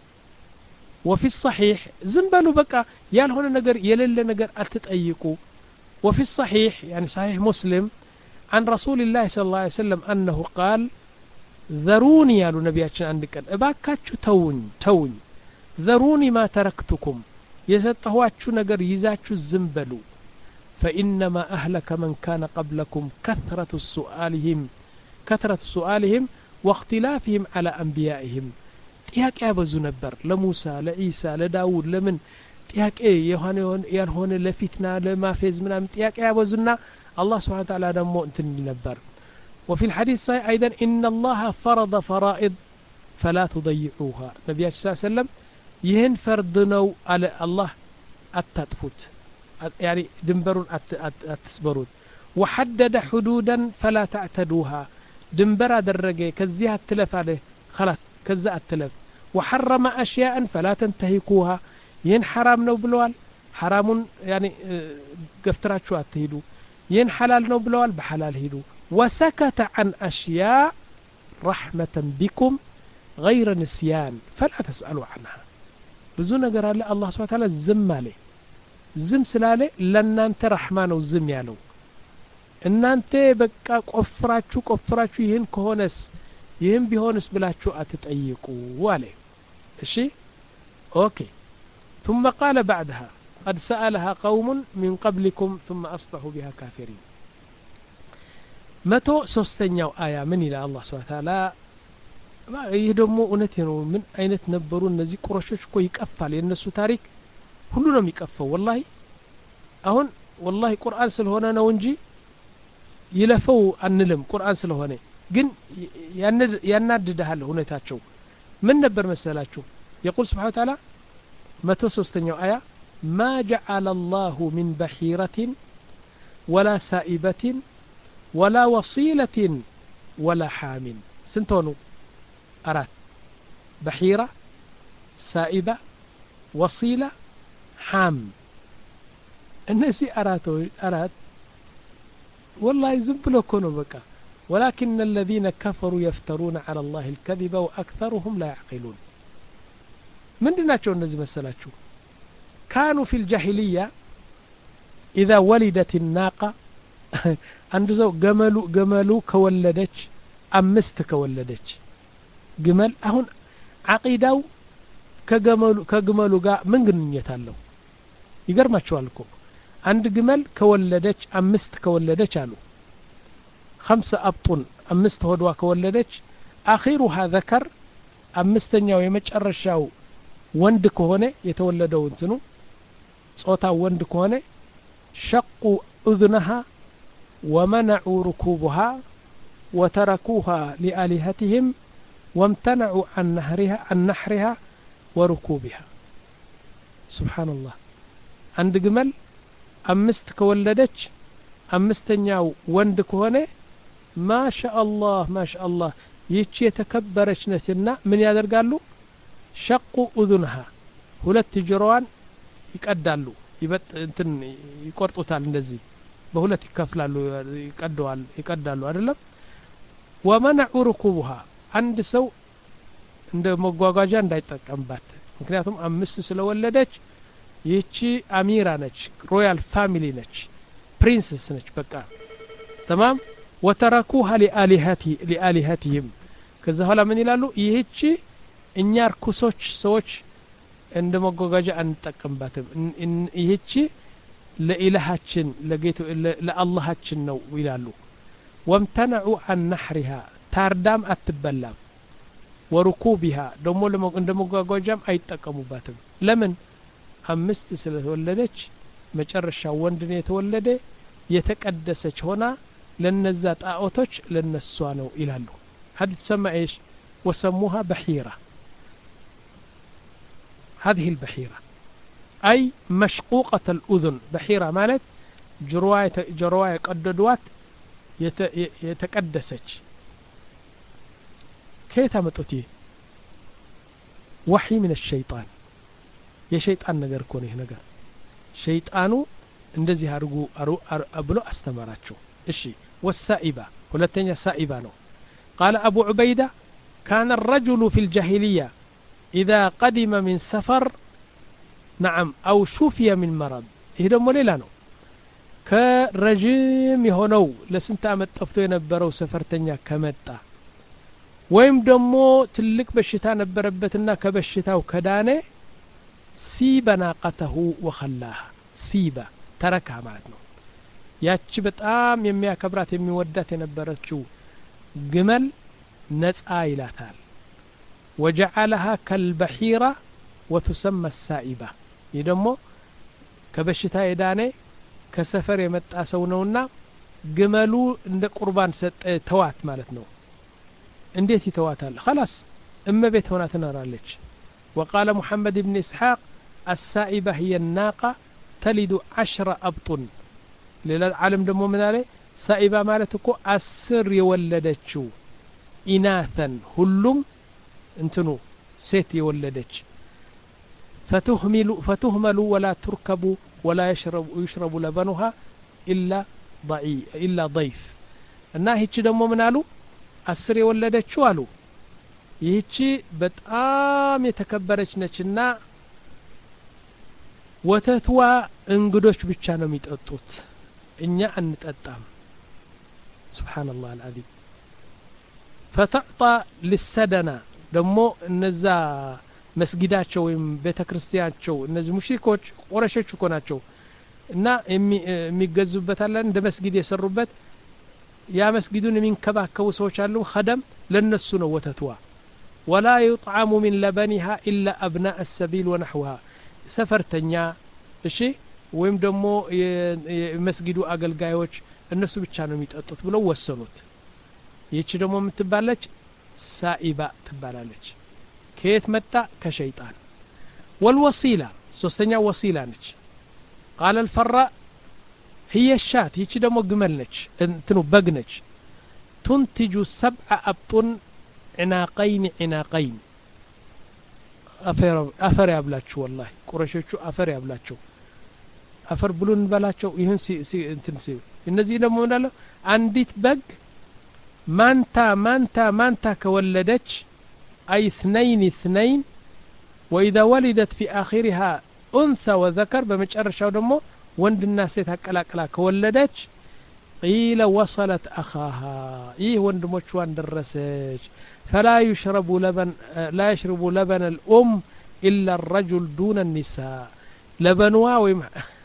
وفي الصحيح ዝም በሉ በቃ ያልሆነ ነገር የሌለ ነገር አትጠይቁ وفي الصحيح يعني صحيح مسلم عن رسول الله صلى الله عليه وسلم أنه قال ذروني يا نبياتنا عندك أباكاتشو تون تون ذروني ما تركتكم يزتهواتشو نجر يزاتشو الزنبلو فإنما أهلك من كان قبلكم كثرة سؤالهم كثرة سؤالهم واختلافهم على أنبيائهم تياك أبزو نبر لموسى لعيسى لداود لمن تياك إيه يهون يرهون لفتنا لما فيز منا تياك أبزونا الله سبحانه وتعالى دمو انتن نبر وفي الحديث صحيح أيضا إن الله فرض فرائض فلا تضيعوها نبي صلى الله عليه وسلم يهن فردنو على الله التطفوت يعني دنبرون التسبرون وحدد حدودا فلا تعتدوها دنبر درجة كزيها التلف عليه خلاص كزا التلف وحرم أشياء فلا تنتهكوها ين حرام نو بلوال حرام يعني قفترات شو أتهدو ين حلال نو بلوال بحلال هدو وسكت عن أشياء رحمة بكم غير نسيان فلا تسألوا عنها بزونا قرار الله سبحانه وتعالى الزم عليه زم سلالة لأن أنت رحمن وزم يالو إن أنت بقى قفراتشو قفراتشو يهن كهونس يهن بهونس بلاتشو أتتأيقوا والي الشي أوكي ثم قال بعدها قد سألها قوم من قبلكم ثم أصبحوا بها كافرين متو سوستنياو آية من إلى الله سبحانه وتعالى يدمو أنتينو من أين تنبرون نزي قرشوش كو يكفل ينسو تاريك ሁሉንም ይቀፈው والله አሁን والله ቁርአን ስለሆነ ነው እንጂ ይለፈው አንልም ቁርአን ስለሆነ ግን ያናድዳል ሁኔታቸው ምን ነበር መሰላችሁ يقول سبحانه وتعالى متى ሶስተኛው አያ ما جعل الله من بحيرة ولا سائبة ولا وصيلة ولا حام ስንት ሆኑ አራት بحيرة سائبة وصيلة حام الناس أراتو أرات والله يزبلوا كونوا بكا ولكن الذين كفروا يفترون على الله الكذب وأكثرهم لا يعقلون من ديناتشو الناس مسلاتشو كانوا في الجاهلية إذا ولدت الناقة عند زو جملو جملو كولدش أمست كولدش جمل أهون عقيدة كجملو كجملو جا من جنية الله يقرم شوالكم عند جمل كولدش أمست كولدش قالوا خمسة أبطن أمست هدوا كولدش آخرها ذكر أمستنيا ويمجرشاو وند كهونه يتولدوا انتنو صوتا وند كهونه شقوا أذنها ومنعوا ركوبها وتركوها لآلهتهم وامتنعوا عن نهرها عن نحرها وركوبها سبحان الله عند جمل أمست كولدتش أمستنياو وند كهونه ما شاء الله ما شاء الله يتشي يتكبرش نتنا من يادرقالو شقوا أذنها ሁለት ጆሮዋን ይቀዳሉ ይበጥ እንትን ይቆርጡታል እንደዚህ በሁለት ይከፍላሉ ይቀደዋል ይቀዳሉ አይደለም ومنعوا ركوبها አንድ ሰው እንደ መጓጓዣ እንዳይጠቀምባት ምክንያቱም አምስት ስለወለደች ይቺ አሚራ ነች ሮያል ፋሚሊ ነች ፕሪንሰስ ነች በቃ تمام وتركوها لآلهتي لآلهتهم ከዛ ኋላ ምን ይላሉ ይህቺ እኛ ርኩሶች ሰዎች እንደ መጓጓዣ አንጠቀምባትም ይህቺ ለኢላሃችን ለጌቱ ለአላሃችን ነው ይላሉ وامتنعوا عن نحرها ታርዳም አትበላም وركوبها ደሞ እንደ መጓጓዣም አይጠቀሙባትም ለምን አምስት ስለተወለደች መጨረሻ ወንድ ነው የተወለደ የተቀደሰች ሆና ለነዛ ጣዖቶች ለነሷ ነው ይላሉ هذه تسمى ايش وسموها بحيرة هذه البحيرة أي مشقوقة الأذن بحيرة مالت جرواية جرواية قددوات يتقدسج كيف متوتي وحي من الشيطان يا شيطان نجر كوني نجر شيطانو እንደዚህ አርጉ አብሎ አስተማራቸው እሺ والسائبة ሁለተኛ ሳኢባ ነው قال أبو عبيدة كان الرجل في الجاهلية إذا قدم من سفر نعم أو شفي من مرض هذا موليلا ነው ከረጅም የሆነው ለስንት አመት ጠፍቶ የነበረው ሰፈርተኛ ከመጣ ወይም ደግሞ ትልቅ በሽታ ነበረበትና ከበሽታው ከዳነ ሲበናቀተሁ وخلاها ሲባ ተረካ ማለት ነው ያቺ በጣም የሚያከብራት የሚወዳት የነበረችው ግመል ነጻ ይላታል وجعلها كالبحيرة وتسمى السائبة ይደሞ ከበሽታ የዳነ ከሰፈር የመጣ ሰው ነውና ግመሉ እንደ ቁርባን ሰጠ ተዋት ማለት ነው እንዴት ይተዋታል خلاص እመቤት ሆና ትኖራለች وقال محمد بن إسحاق السائبة هي الناقة تلد عشر أبطن للعالم دمو من عليه سائبة مالتكو أسر يولدتشو إناثا هلم انتنو سيت يولدتش فتهمل فتهمل ولا تركب ولا يشرب يشرب لبنها إلا ضعي إلا ضيف الناهي دمو من علو أسر يولدتشو علو يهيتشي بتقام يتكبرش نچنا ወተትዋ እንግዶች ብቻ ነው የሚጠጡት እኛ አንጠጣም سبحان الله العظيم فتعطى للسدنة ደሞ እነዛ መስጊዳቸው ወይም ቤተክርስቲያናቸው እነዚህ ሙሽሪኮች ቁረሾች እኮ ናቸው እና የሚገዙበት አለ እንደ መስጊድ የሰሩበት ያ መስጊዱን የሚንከባከቡ ሰዎች አሉ خدم ለነሱ ነው ወተትዋ ولا يطعم من لبنها إلا أبناء السبيل ونحوها ሰፈርተኛ እሺ ወይም ደግሞ የመስጊዱ አገልጋዮች እነሱ ብቻ ነው የሚጠጡት ብለው ወሰኑት ይቺ ደግሞ የምትባለች ሳኢባ ትባላለች ከየት መጣ ከሸይጣን والوصيلة ሶስተኛ ወሲላ ነች قال الفراء هي الشاة ይቺ ደግሞ ግመል ነች እንትኑ በግ ነች تنتج سبع أبطن عناقين عناقين አፈር ያብላችሁ والله ቁረሾቹ አፈር ያብላችሁ አፈር ብሉን በላቸው ይሁን ሲ እንትን ሲ እነዚህ ደግሞ እንዳለ አንዲት በግ ማንታ ማንታ ማንታ ከወለደች اي اثنين اثنين واذا ولدت في اخرها أنثى وذكر بمجرشاو دمو وندنا سيت أقلاقلا كولدج قيل وصلت أخاها إيه وندموشوان درسج فلا يشرب لبن لا يشرب لبن الأم إلا الرجل دون النساء لبنوا ويم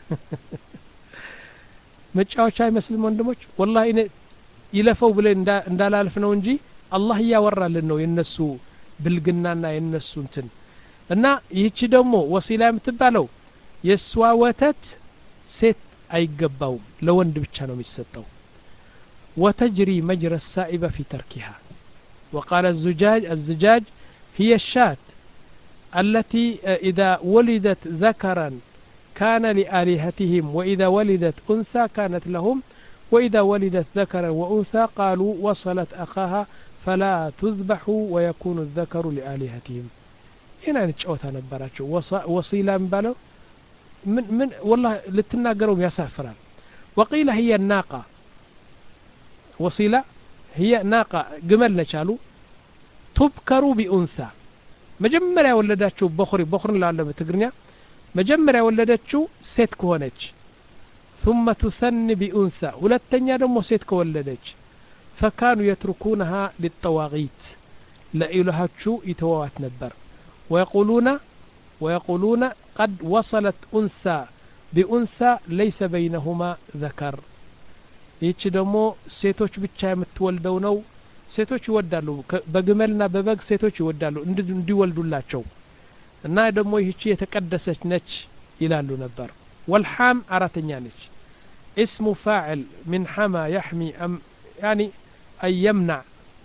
متشاوش هاي مسلم وندموش والله إن يلفوا بلين دا لا لفنو انجي الله يورى لنو ينسو بالقنانا ينسو انتن እና ይህች ደግሞ ወሲላ የምትባለው የሷ ወተት ሴት አይገባውም ለወንድ ብቻ ነው የሚሰጠው وتجري مجرى السائبة في تركها وقال الزجاج الزجاج هي الشاة التي إذا ولدت ذكرا كان لآلهتهم وإذا ولدت أنثى كانت لهم وإذا ولدت ذكرا وأنثى قالوا وصلت أخاها فلا تذبح ويكون الذكر لآلهتهم هنا نتشوتها نبراتشو وصيلة مبالو من من والله لتناقروا يسافران وقيل هي الناقة وصيلة هي ناقة جمل نشالو تبكروا بأنثى مجمرة ولدتشو بخري بخرن لعلم تقرنيا مجمرة ولدتشو سيت كونج ثم تثن بأنثى ولتنيا دمو سيت كولدتش فكانوا يتركونها للطواغيت لإلهاتشو يتوات نبر ويقولون ويقولون قد وصلت أنثى بأنثى ليس بينهما ذكر ይህች ደግሞ ሴቶች ብቻ የምትወልደው ነው ሴቶች ይወዳሉ በግመልና በበግ ሴቶች ይወዳሉ እንዲወልዱላቸው እና ደግሞ ይህች የተቀደሰች ነች ይላሉ ነበር والحام አራተኛ ነች اسم فاعل من حما يحمي أم يعني أن يمنع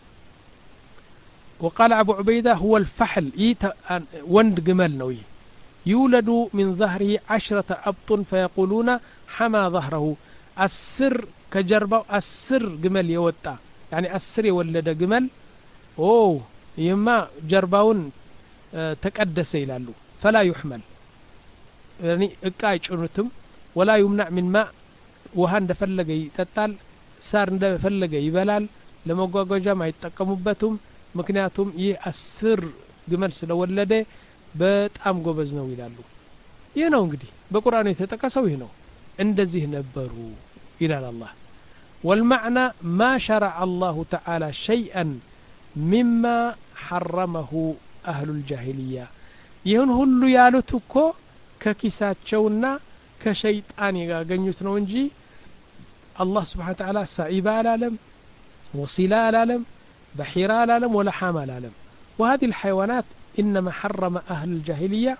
وقال أبو عبيدة هو الفحل وند جمل نوي يولد من ظهره عشرة أبط فيقولون حما ظهره السر كجربه السر جمل يوتا يعني السر يولد جمل أوه يما جرباون اه تقدس يلالو فلا يحمل يعني اقاي ጭኑትም ولا يمنع من ماء ውሃ እንደፈለገ ይጠጣል ሳር እንደፈለገ ይበላል ለመጓጓዣም አይጠቀሙበትም ምክንያቱም ይህ አስር ግመል ስለወለደ በጣም ጎበዝ ነው ይላሉ ይህ ነው እንግዲህ በቁርአኑ የተጠቀሰው ይህ ነው እንደዚህ ነበሩ ይላል አላህ والمعنى ما شرع الله تعالى شيئا مما حرمه أهل الجاهلية ይህን ሁሉ ያሉት እኮ ከኪሳቸውና ከሸይጣን ያገኙት ነው እንጂ الله سبحانه وتعالى سائبة العالم وصيلة العالم بحيرة العالم ولا حامة العالم وهذه الحيوانات إنما حرم أهل الجاهلية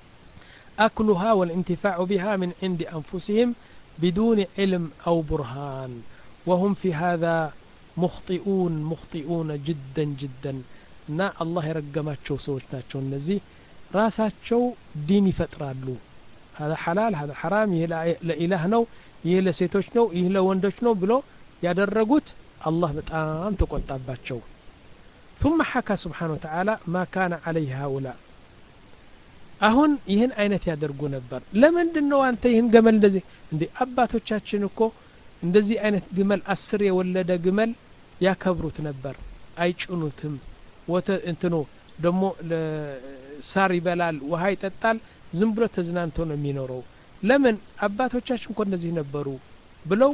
أكلها والانتفاع بها من عند أنفسهم بدون علم أو برهان وهم في هذا مخطئون مخطئون جدا جدا نا الله يرقماتشو سوچناتشو النزي راساتشو ديني فترالو هذا حلال هذا حرام يه لإله نو يه لسيتوش نو يه لوندوش نو بلو يادرقوت الله بتقام تقطعباتشو ثم حكى سبحانه وتعالى ما كان عليه هؤلاء አሁን ይህን አይነት ያደርጉ ነበር ለምንድነው አንተ ይህን ገመል እንደዚህ እንዴ አባቶቻችን እኮ እንደዚህ አይነት ግመል አስር የወለደ ግመል ያከብሩት ነበር አይጭኑትም ወተ እንትኖ ደሞ ሳር ይበላል ውሃ ይጠጣል ዝም ብሎ ተዝናንቶ ነው የሚኖረው ለምን አባቶቻችን እኮ እንደዚህ ነበሩ ብለው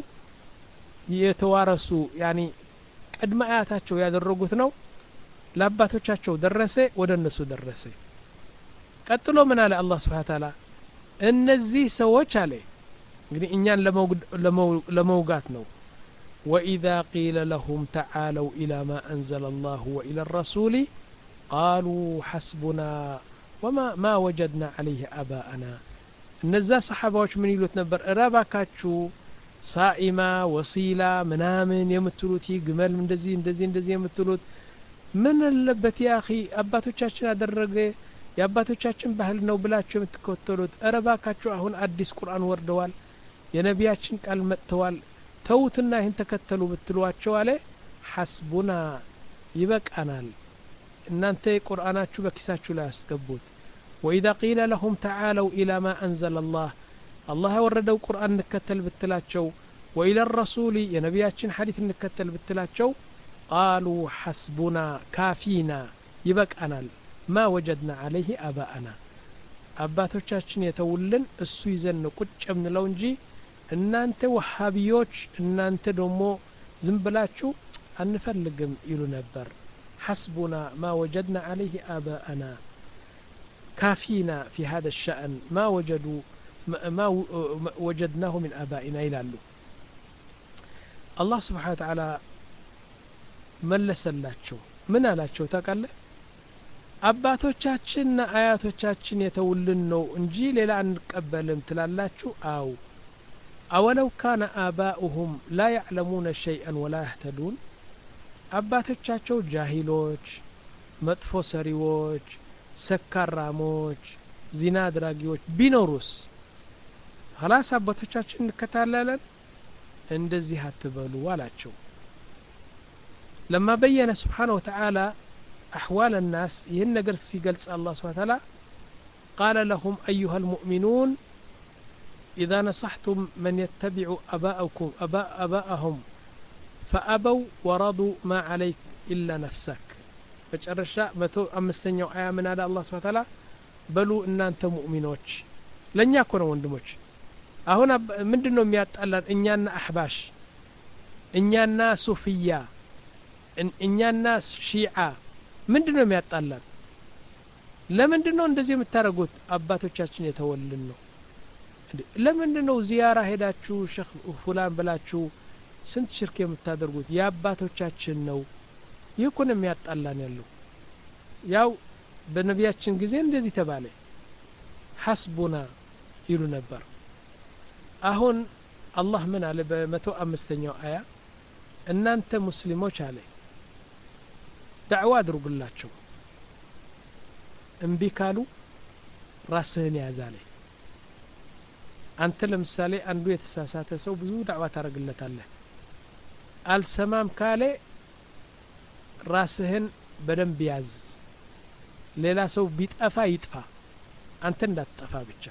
የተዋረሱ ያኒ ቀድማ አያታቸው ያደረጉት ነው ለአባቶቻቸው ደረሰ ወደ እነሱ ደረሰ ቀጥሎ ምን አለ አላህ Subhanahu Ta'ala እነዚህ ሰዎች አለ እንግዲህ እኛን ለመውጋት ነው وإذا قيل لهم تعالوا إلى ما أنزل الله وإلى الرسول قالوا حسبنا وما ما وجدنا عليه آباءنا እነዛ ሰሃባዎች ምን ይሉት ነበር እራባካችሁ ሳኢማ ወሲላ ምናምን የምትሉት ይግመል እንደዚህ እንደዚህ እንደዚህ የምትሉት ምን አለበት ያ اخي አባቶቻችን አደረገ የአባቶቻችን ባህል ነው ብላችሁ የምትከተሉት እረባካችሁ አሁን አዲስ ቁርአን ወርደዋል የነቢያችን ቃል መጥተዋል ተውትና ይህን ተከተሉ ብትሏቸው አለ ሐስቡና ይበቃናል እናንተ ቁርአናችሁ በኪሳችሁ ላይ አስገቡት وإذا قيل لهم تعالوا إلى ما أنزل الله الله وردوا قرآن نكتل بتلاቸው وإلى الرسول يا نبياتችን حديث نكتل بتلاቸው قالوا حسبنا كافينا يبقى ما وجدنا عليه آباءنا አባቶቻችን የተውልን እሱ ይዘን ቁጭ የምንለው እንጂ እናንተ ወሃቢዮች እናንተ ደግሞ ዝም ብላችሁ አንፈልግም ይሉ ነበር حسبنا ما وجدنا عليه آباءنا كافينا في هذا الشأن ما وجدوا ما وجدناه من آبائنا ይላሉ አላህ Subhanahu Wa Ta'ala መለሰላቸው ምን አላቸው ታውቃለህ አባቶቻችንና አያቶቻችን የተውልን ነው እንጂ ሌላ አንቀበልም ትላላችሁ አው أولو كان آباؤهم لا يعلمون شيئا ولا يهتدون አባቶቻቸው ጃሂሎች መጥፎ ሰሪዎች ሰካራሞች ዚና አድራጊዎች ቢኖሩስ خلاص አባቶቻችን እንከታለለን እንደዚህ አትበሉ አላቸው لما بين سبحانه وتعالى أحوال الناس ይህን ነገር ሲገልጽ الله سبحانه وتعالى قال لهم أيها المؤمنون إذا نصحتم من يتبع أباءكم أباء أباءهم فأبوا ورضوا ما عليك إلا نفسك فجرشا متو أمستنيو آية من هذا الله سبحانه وتعالى بلوا إن أنت مؤمنوش لن يكونوا وندموش هنا مندنو ميات الله إنيانا أحباش إنيانا صوفية إنيانا شيعة مندنو ميات الله لمندنو እንደዚህ የምታረጉት አባቶቻችን የተወልን ነው ለምንድነው ዚያራ ሄዳችሁ ሼክ ፉላን ብላችሁ ስንት ሽርክ የምታደርጉት ያባቶቻችን ነው ይኮን የሚያጣላን ያለው ያው በነቢያችን ጊዜ እንደዚህ ተባለ ሐስቡና ይሉ ነበር አሁን አላህ ምን አለ በመቶ አምስተኛው አያ እናንተ ሙስሊሞች አለ ዳዕዋ አድርጉላቸው እምቢ ካሉ ራስህን ያዛለ አንተ ለምሳሌ አንዱ የተሳሳተ ሰው ብዙ ዳዕዋ ታረግለታለህ አልሰማም ካለ ራስህን በደንብ ያዝ ሌላ ሰው ቢጠፋ ይጥፋ አንተ እንዳትጠፋ ብቻ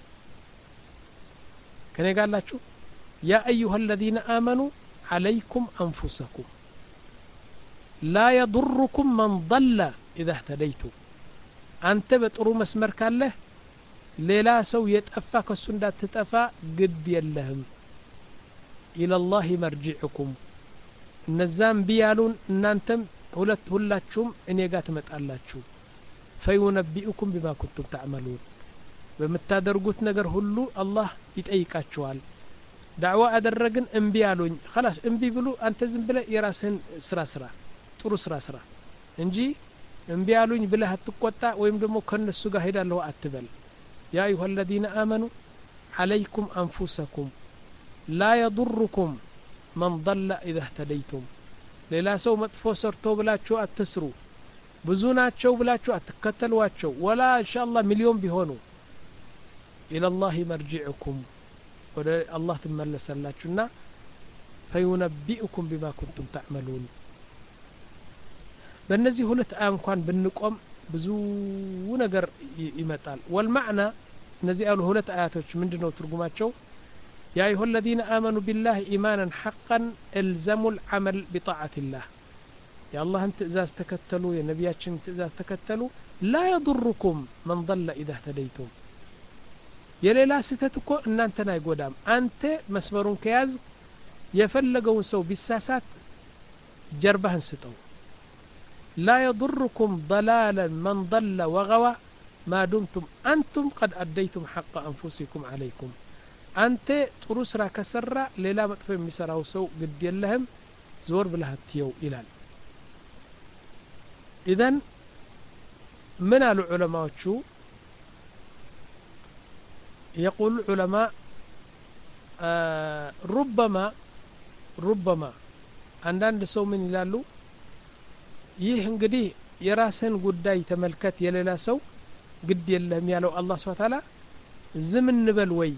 ከኔ ጋላችሁ ያ ايها الذين امنوا عليكم انفسكم لا يضركم من ضل اذا اهتديتم አንተ በጥሩ መስመር ካለ ሌላ ሰው የጠፋ ከሱ እንዳትጠፋ ግድ የለህም الى الله مرجعكم እነዛም ቢያሉን እናንተም ሁለት ሁላችሁም እኔ ጋር ትመጣላችሁ فينبئكم بما كنتم تعملون በመታደርጉት ነገር ሁሉ አላህ ይጠይቃችኋል ዳዕዋ አደረግን እምቢ ያሉኝ خلاص እምቢ ብሉ አንተ ዝም ብለህ የራስህን ስራ ስራ ጥሩ ስራ ስራ እንጂ እምቢ ያሉኝ ብለህ አትቆጣ ወይም ደግሞ ከነሱ ጋር ሄዳለሁ አትበል يا ايها الذين امنوا عليكم انفسكم لا يضركم من ضل اذا اهتديتم ሌላ ሰው መጥፎ ሰርቶ ብላችሁ አትስሩ ብዙ ናቸው ብላችሁ አትከተሏቸው ولا ان شاء الله ሚሊዮን ቢሆኑ الى الله مرجعكم ወደ አላህ ትመለሳላችሁና فينبئكم بما كنتم تعملون በእነዚህ ሁለት አያ እንኳን ብንቆም ብዙ ነገር ይመጣል والمعنى እነዚህ ያሉ ሁለት አያቶች ምንድነው ትርጉማቸው يا أيها الذين آمنوا بالله إيمانا حقا الزموا العمل بطاعة الله يا الله أنت إذا استكتلوا يا نبياتنا أنت إذا استكتلوا لا يضركم من ضل إذا اهتديتم يا ليلا ستتكو إن أنت ناي قدام أنت مسمرون كياز يفلقون سو بالساسات جربهن ستو لا يضركم ضلالا من ضل وغوى ما دمتم أنتم قد أديتم حق أنفسكم عليكم أنت ጥሩ ስራ ከሰራ ሌላ መጥፎ የሚሰራው ሰው ግድ የለህም ዞር ብለህ አትየው ይላል إذن من العلماء يقول العلماء آه ربما ربما عندنا ሰው ምን ይላሉ ይህ እንግዲህ የራስን ጉዳይ ተመልከት የሌላ ሰው ግድ የለህም ያለው አላህ Subhanahu Wa Ta'ala ዝም እንበል ወይ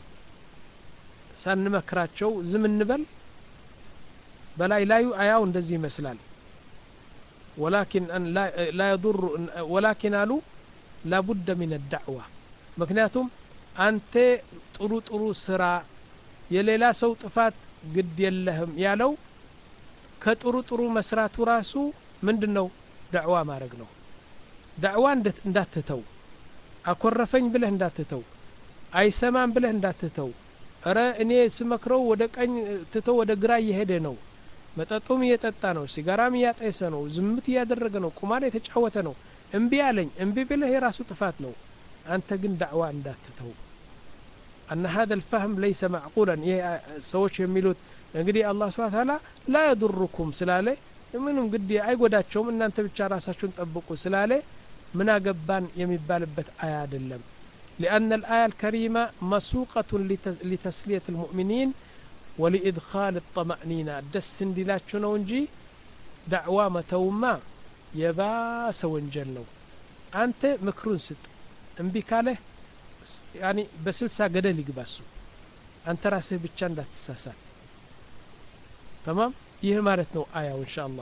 ሳንመክራቸው ዝም እንበል በላይ ላዩ አያው እንደዚህ ይመስላል ولكن ان لا لا يضر ولكن قالوا لا بد من الدعوه ምክንያቱም አንተ ጥሩ ጥሩ ስራ የሌላ ሰው ጥፋት ግድ የለህም ያለው ከጥሩ ጥሩ መስራቱ ራሱ ምንድነው ዳዕዋ ማድረግ ነው ዳዕዋ እንዳትተው አኮረፈኝ ብለህ እንዳትተው አይሰማም ብለህ እንዳትተው አረ እኔ ስመክረው ወደ ቀኝ ትተው ወደ ግራ እየሄደ ነው መጠጡም እየጠጣ ነው ሲጋራም እያጠሰ ነው ዝምት እያደረገ ነው ቁማር የተጫወተ ነው እንቢ አለኝ እንቢ ብለህ የራሱ ጥፋት ነው አንተ ግን ዳዕዋ እንዳትተው أن هذا الفهم ليس معقولا سوش يميلوت እንግዲህ አላህ Subhanahu Ta'ala لا يضركم ስላለ ምንም ግድ አይጎዳቸውም እናንተ ብቻ ራሳችሁን ጠብቁ ስላለ ምን አገባን የሚባልበት አያ አይደለም لأن الآية الكريمة مسوقة لتسلية المؤمنين ولإدخال الطمأنينة دس اندلاچو ነው እንጂ دعوة መተውማ የባሰ ወንጀል ነው አንተ ምክሩን ስጥ እንቢ ካለ يعني በስልሳ ገደል ይግባሱ አንተ ራስህ ብቻ እንዳትሳሳት تمام ይህ ማለት ነው አያው ኢንሻአላህ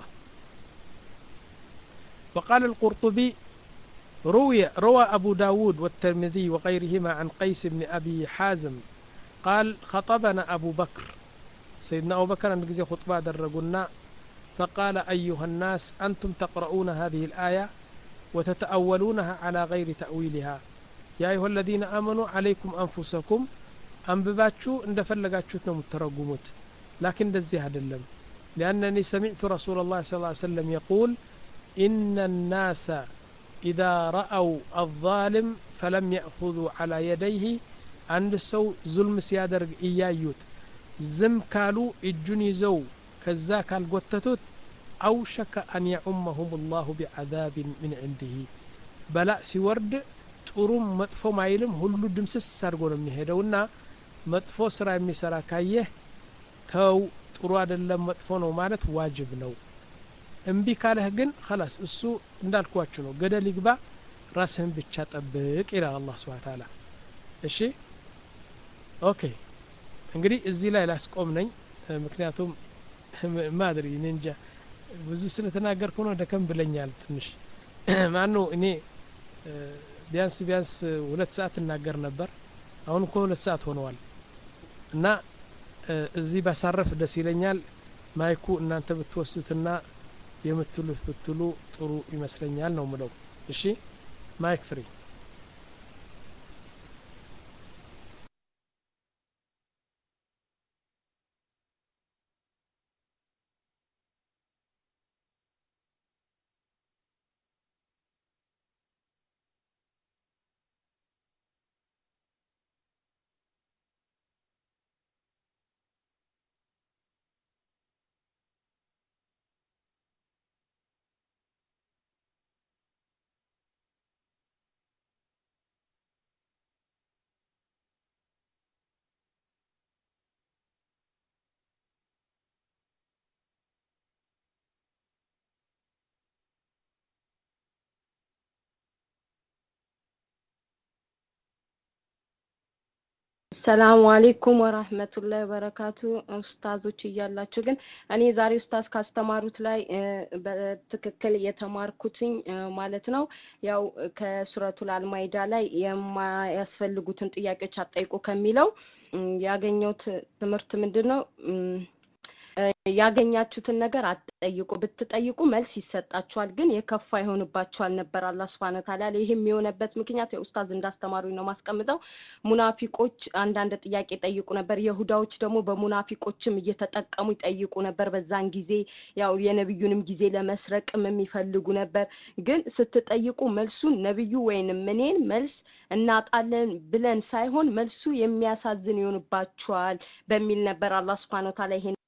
وقال القرطبي روي روى أبو داود والترمذي وغيرهما عن قيس بن أبي حازم قال خطبنا أبو بكر سيدنا أبو بكر عند جزء خطبة درجنا فقال أيها الناس أنتم تقرؤون هذه الآية وتتأولونها على غير تأويلها يا أيها الذين آمنوا عليكم أنفسكم أنبباتشو اندفلقاتشو تنمترقموت لكن دزي هذا اللم لأنني سمعت رسول الله صلى الله عليه وسلم يقول إن الناس إذا رأوا الظالم فلم يأخذوا على يديه عند سو ظلم سيادر إيايوت زم كالو الجني زو كذاك القتتوت أوشك أن يعمهم الله بعذاب من عنده بلاء سورد ጥሩም መጥፎ ማይልም ሁሉ ድምስስ አድርጎ ነው የሚሄደውና መጥፎ ስራ የሚሰራ ካየህ ተው ጥሩ አይደለም መጥፎ ነው ማለት ዋጅብ ነው እንቢ ካለህ ግን خلاص እሱ እንዳልኳችሁ ነው ገደል ይግባ ራስህን ብቻ ጠብቅ ይላል አላህ Subhanahu Ta'ala እሺ ኦኬ እንግዲህ እዚህ ላይ ላስቆም ነኝ ምክንያቱም ማድሪ እንጃ ብዙ ስለተናገርኩ ነው ደከም ብለኛል ትንሽ ማነው እኔ ቢያንስ ቢያንስ ሁለት ሰዓት እናገር ነበር አሁን እኮ ሁለት ሰዓት ሆነዋል እና እዚህ ባሳረፍ ደስ ይለኛል ማይኩ እናንተ ብትወስዱትና የምትሉት ብትሉ ጥሩ ይመስለኛል ነው ምለው እሺ ማይክ ፍሪ ሰላም አለይኩም ወራህመቱላሂ ወበረካቱ ኡስታዞች ይያላችሁ ግን እኔ ዛሬ ኡስታዝ ካስተማሩት ላይ በትክክል የተማርኩትኝ ማለት ነው ያው ከሱረቱል አልማይዳ ላይ የማያስፈልጉትን ጥያቄዎች አጠይቁ ከሚለው ያገኘሁት ትምህርት ምንድነው ያገኛችሁትን ነገር አትጠይቁ ብትጠይቁ መልስ ይሰጣችኋል ግን የከፋ ይሆንባችኋል ነበር አላህ Subhanahu Ta'ala ይሄም የሆነበት ምክንያት የኡስታዝ እንዳስተማሩኝ ነው ማስቀምጠው ሙናፊቆች አንዳንድ ጥያቄ ጠይቁ ነበር ይሁዳዎች ደግሞ በሙናፊቆችም እየተጠቀሙ ይጠይቁ ነበር በዛን ጊዜ ያው የነብዩንም ጊዜ ለመስረቅም የሚፈልጉ ነበር ግን ስትጠይቁ መልሱን ነብዩ ወይንም እኔን መልስ እናጣለን ብለን ሳይሆን መልሱ የሚያሳዝን ይሆንባችኋል በሚል ነበር አላህ Subhanahu Ta'ala ይሄ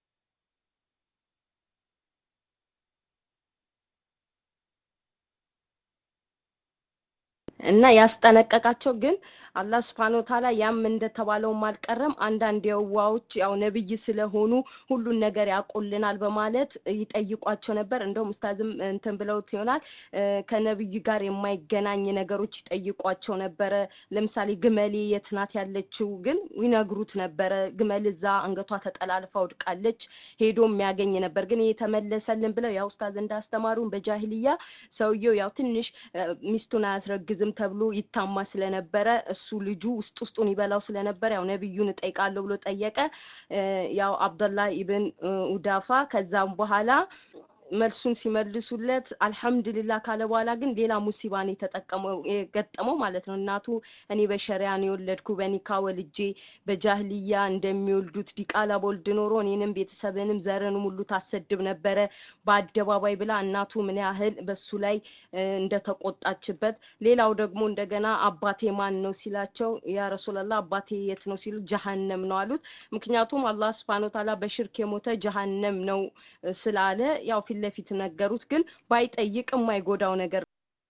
እና ያስጠነቀቃቸው ግን አላህ Subhanahu Ta'ala ያም እንደተባለው ማልቀረም አንዳንድ የዋዎች ያው ነብይ ስለሆኑ ሁሉን ነገር ያቆልናል በማለት ይጠይቋቸው ነበር እንደውም ኡስታዝም እንትን ብለውት ይሆናል ከነብይ ጋር የማይገናኝ ነገሮች ይጠይቋቸው ነበር ለምሳሌ ግመሌ የትናት ያለችው ግን ይነግሩት ነበር ግመል እዛ አንገቷ ተጠላልፋ ወድቃለች ሄዶ የሚያገኝ ነበር ግን የተመለሰልን ብለው ያው ኡስታዝ እንዳስተማሩን በጃሂልያ ሰውየው ያው ትንሽ ሚስቱን አያስረግዝም ተብሎ ይታማ ስለነበረ እሱ ልጁ ውስጥ ውስጡን ይበላው ስለነበር ያው ነብዩን ጠይቃለሁ ብሎ ጠየቀ ያው አብዱላህ ኢብን ኡዳፋ ከዛም በኋላ መልሱን ሲመልሱለት አልহামዱሊላህ ካለ በኋላ ግን ሌላ ሙሲባ ነው የተጠቀመው የገጠመው ማለት ነው እናቱ እኔ በሸሪዓ ነው የወለድኩ በኒካ ወልጄ በጃህሊያ እንደሚወልዱት ዲቃላ ቦልድ ኖሮ እኔንም ቤተሰብንም ዘረንም ሁሉ ታሰድብ ነበረ በአደባባይ ብላ እናቱ ምን ያህል በሱ ላይ እንደተቆጣችበት ሌላው ደግሞ እንደገና አባቴ ማን ነው ሲላቸው ያ ረሱላህ አባቴ የት ነው ሲሉ ጀሃነም ነው አሉት ምክንያቱም አላህ Subhanahu Wa Ta'ala በሽርክ የሞተ ጀሃነም ነው ስላለ ያው ፊትለፊት ነገሩት ግን ባይጠይቅ የማይጎዳው ነገር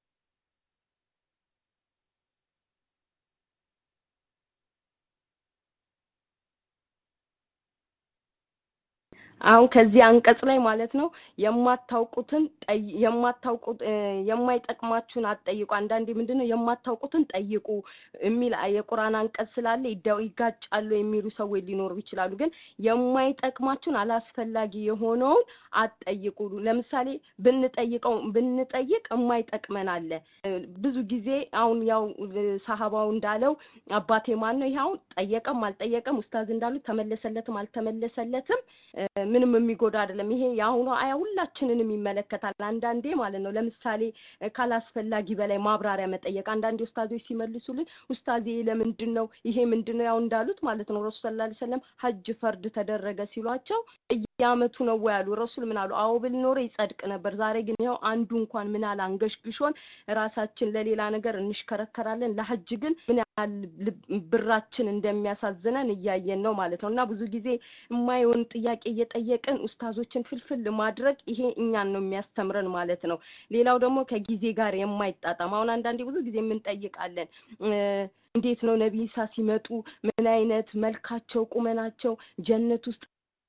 አሁን ከዚህ አንቀጽ ላይ ማለት ነው የማታውቁትን የማታውቁት የማይጠቅማችሁን አትጠይቁ አንዳንዴ ምንድነው የማታውቁትን ጠይቁ የሚል የቁርአን አንቀጽ ስላለ ይዳው ይጋጫሉ የሚሉ ሰዎች ሊኖሩ ይችላሉ ግን የማይጠቅማችሁን አላስፈላጊ የሆነውን አትጠይቁ ለምሳሌ ብንጠይቀው ብንጠይቅ የማይጠቅመን አለ ብዙ ጊዜ አሁን ያው ሰሃባው እንዳለው አባቴ ማን ነው ይሄው ጠየቀም አልጠየቀም ኡስታዝ እንዳሉ ተመለሰለትም አልተመለሰለትም ምንም የሚጎዳ አይደለም ይሄ ያሁኑ አያ ሁላችንንም ይመለከታል አንዳንዴ ማለት ነው ለምሳሌ ካላስፈላጊ በላይ ማብራሪያ መጠየቅ አንዳንዴ ኡስታዞች ሲመልሱልን ኡስታዝ ለምንድነው ይሄ ምንድነው ያው እንዳሉት ማለት ነው ረሱል ሰለላሁ ዐለይሂ ወሰለም ሐጅ ፈርድ ተደረገ ሲሏቸው ያመቱ ነው ያሉ ረሱል ምን አሉ አው ብልኖር ይጸድቅ ነበር ዛሬ ግን ያው አንዱ እንኳን ምን አለ አንገሽግሾን ራሳችን ለሌላ ነገር እንሽከረከራለን ለሐጅ ግን ምን ያህል ብራችን እንደሚያሳዝነን እያየን ነው ማለት ነውና ብዙ ጊዜ የማይሆን ጥያቄ እየጠየቅን ኡስታዞችን ፍልፍል ማድረግ ይሄ እኛን ነው የሚያስተምረን ማለት ነው ሌላው ደግሞ ከጊዜ ጋር የማይጣጣም አሁን አንዳንዴ ብዙ ጊዜ ምን ጠይቃለን እንዴት ነው ነብይ ኢሳ ሲመጡ ምን አይነት መልካቸው ቁመናቸው ጀነት ውስጥ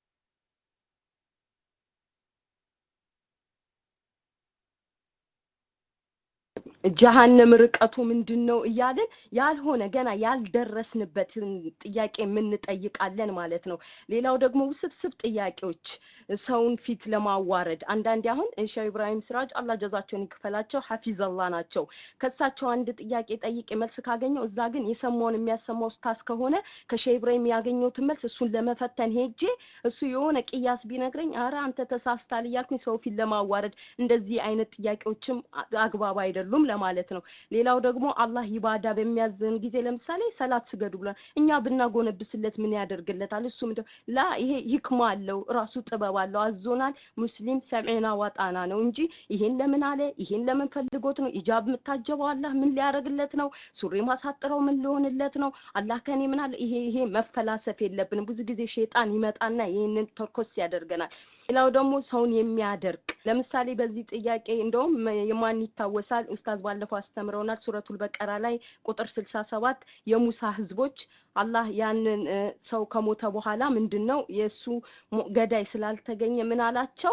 ጀሃነም ርቀቱ ምንድነው እያልን ያልሆነ ገና ያልደረስንበት ጥያቄ ምን ጠይቃለን ማለት ነው ሌላው ደግሞ ውስብስብ ጥያቄዎች ሰውን ፊት ለማዋረድ አንዳንዴ አሁን ሼህ ኢብራሂም ሲራጅ አላህ ጀዛቸውን ይክፈላቸው ሐፊዘላህ ናቸው ከሳቸው አንድ ጥያቄ ጠይቄ መልስ ካገኘው እዛ ግን የሰማውን የሚያሰማው ኡስታዝ ከሆነ ከሼህ ኢብራሂም ያገኘው መልስ እሱን ለመፈተን ሄጄ እሱ የሆነ ቅያስ ቢነግረኝ አረ አንተ ተሳስታል ያልኩኝ ሰው ፊት ለማዋረድ እንደዚህ አይነት ጥያቄዎችም አግባብ አይደሉም ለማለት ነው ሌላው ደግሞ አላህ ኢባዳ በሚያዘን ጊዜ ለምሳሌ ሰላት ስገዱ ብለን እኛ ብናጎነብስለት ምን ያደርግለታል እሱ ምንድነው ላ ይሄ ህክማ አለው ራሱ ጥበብ አለው አዞናል ሙስሊም ሰምዕና ወጣና ነው እንጂ ይሄን ለምን አለ ይሄን ለምን ፈልጎት ነው ኢጃብ መታጀበው አላህ ምን ሊያደርግለት ነው ሱሪ ማሳጥረው ምን ሊሆንለት ነው አላህ ከኔ ምን አለ ይሄ ይሄ መፈላሰፍ የለብንም ብዙ ጊዜ ሸይጣን ይመጣና ይሄንን ተርኮስ ያደርገናል ሌላው ደግሞ ሰውን የሚያደርቅ ለምሳሌ በዚህ ጥያቄ እንደውም የማን ይታወሳል ኡስታዝ ባለፈው አስተምረውናል ሱረቱል በቀራ ላይ ቁጥር ስልሳ ሰባት የሙሳ ህዝቦች አላህ ያንን ሰው ከሞተ በኋላ ምንድነው የሱ ገዳይ ስላልተገኘ ምን አላቸው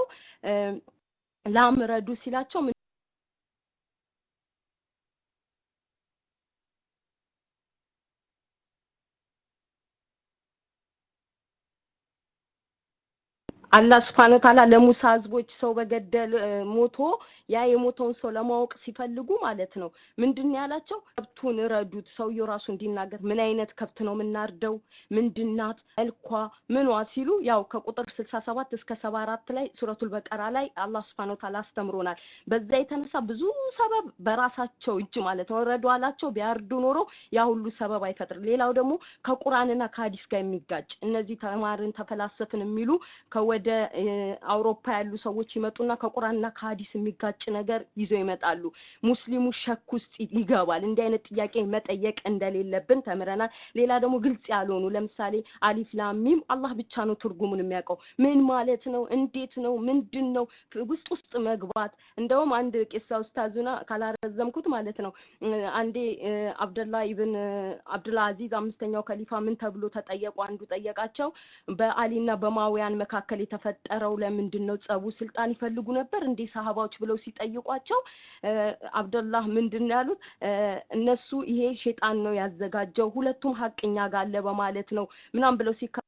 ላምረዱ ሲላቸው አላህ Subhanahu Wa Ta'ala ለሙሳ ህዝቦች ሰው በገደል ሞቶ ያ የሞተውን ሰው ለማወቅ ሲፈልጉ ማለት ነው ምንድነው ያላቸው ከብቱን ረዱት ሰውየው ራሱ እንዲናገር ምን አይነት ከብት ነው ምናርደው ምንድናት አልኳ ምንዋ ሲሉ ያው ከቁጥር ስልሳ ሰባት እስከ ሰባ አራት ላይ ሱረቱል በቀራ ላይ አላህ Subhanahu Wa Ta'ala አስተምሮናል በዛ የተነሳ ብዙ ሰበብ በራሳቸው እጅ ማለት ነው ረዱ አላቸው ቢያርዱ ኖሮ ያ ሁሉ ሰበብ አይፈጥር ሌላው ደግሞ ከቁርአንና ከሐዲስ ጋር የሚጋጭ እነዚህ ተማርን ተፈላሰፍን የሚሉ ከወደ አውሮፓ ያሉ ሰዎች ይመጡና ከቁርአንና ከሐዲስ የሚጋጭ ነገር ይዘው ይመጣሉ ሙስሊሙ ሸክ ውስጥ ይገባል እንዲህ አይነት ጥያቄ መጠየቅ እንደሌለብን ተምረናል ሌላ ደግሞ ግልጽ ያልሆኑ ለምሳሌ አሊፍ ላም ሚም አላህ ብቻ ነው ትርጉሙን የሚያውቀው ምን ማለት ነው እንዴት ነው ምንድነው ውስጥ ውስጥ መግባት እንደውም አንድ ቂሳ ኡስታዙና ካላረዘምኩት ማለት ነው አንዴ አብደላህ ኢብን አብዱል አዚዝ አምስተኛው ከሊፋ ምን ተብሎ ተጠየቁ አንዱ ጠየቃቸው በአሊና በማውያን መካከል የተፈጠረው ለምንድነው ጸቡ ስልጣን ይፈልጉ ነበር እንዴ ሰሃባዎች ብለው ሲጠይቋቸው አብደላህ ምንድነው ያሉት እነሱ ይሄ ሸይጣን ነው ያዘጋጀው ሁለቱም ሐቅኛ ጋር አለ በማለት ነው ምናም ብለው ሲካ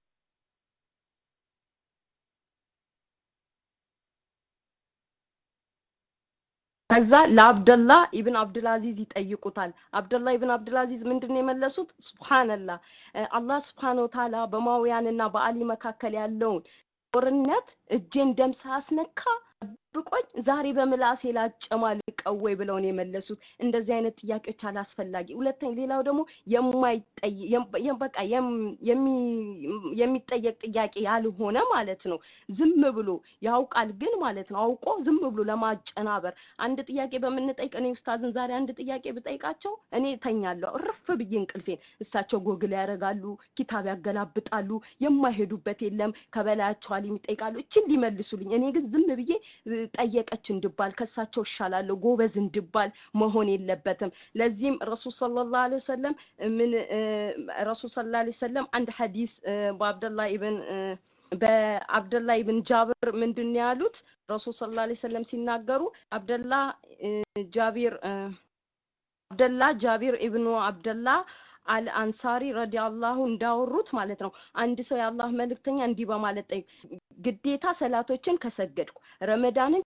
ከዛ ለአብደላህ ኢብን አብዱል አዚዝ ይጠይቁታል አብደላህ ኢብን አብዱል አዚዝ ምንድነው የመለሱት ሱብሃንአላህ አላህ Subhanahu Wa Ta'ala በማውያንና በአሊ መካከል ያለውን ጦርነት እጄን ደም ሳስነካ ብቆይ ዛሬ በምላሴ ላጨማልቀው ወይ ብለው ነው የመለሱት። እንደዚህ አይነት ጥያቄዎች አላስፈላጊ። ሁለተኛ ሌላው ደግሞ የማይጠየቅ በቃ የሚጠየቅ ጥያቄ ያልሆነ ማለት ነው። ዝም ብሎ ያውቃል ግን ማለት ነው አውቆ ዝም ብሎ ለማጨናበር አንድ ጥያቄ በመንጠይቅ እኔ ኡስታዝን ዛሬ አንድ ጥያቄ ብጠይቃቸው እኔ ተኛለሁ እርፍ ብዬ እንቅልፌን፣ እሳቸው ጎግል ያረጋሉ፣ ኪታብ ያገላብጣሉ፣ የማይሄዱበት የለም፣ ከበላያቸው አሊ ይጠይቃሉ፣ እቺን ሊመልሱልኝ። እኔ ግን ዝም ብዬ ጠየቀች እንድባል ከሳቸው ይሻላል ጎበዝ እንድባል መሆን የለበትም። ለዚህም ረሱል ሰለላሁ ዐለይሂ ወሰለም ምን ረሱል ሰለላሁ ዐለይሂ ወሰለም አንድ ሐዲስ በአብደላህ ኢብን በአብደላህ ኢብን ጃብር ምንድነው ያሉት? ረሱል ሰለላሁ ዐለይሂ ወሰለም ሲናገሩ አብደላህ ጃቢር አብደላህ ጃቢር ኢብኑ አብደላህ አልአንሳሪ ረዲየላሁ እንዳወሩት ማለት ነው። አንድ ሰው የአላህ መልእክተኛ እንዲህ በማለት ጠይቅ፣ ግዴታ ሰላቶችን ከሰገድኩ ረመዳንን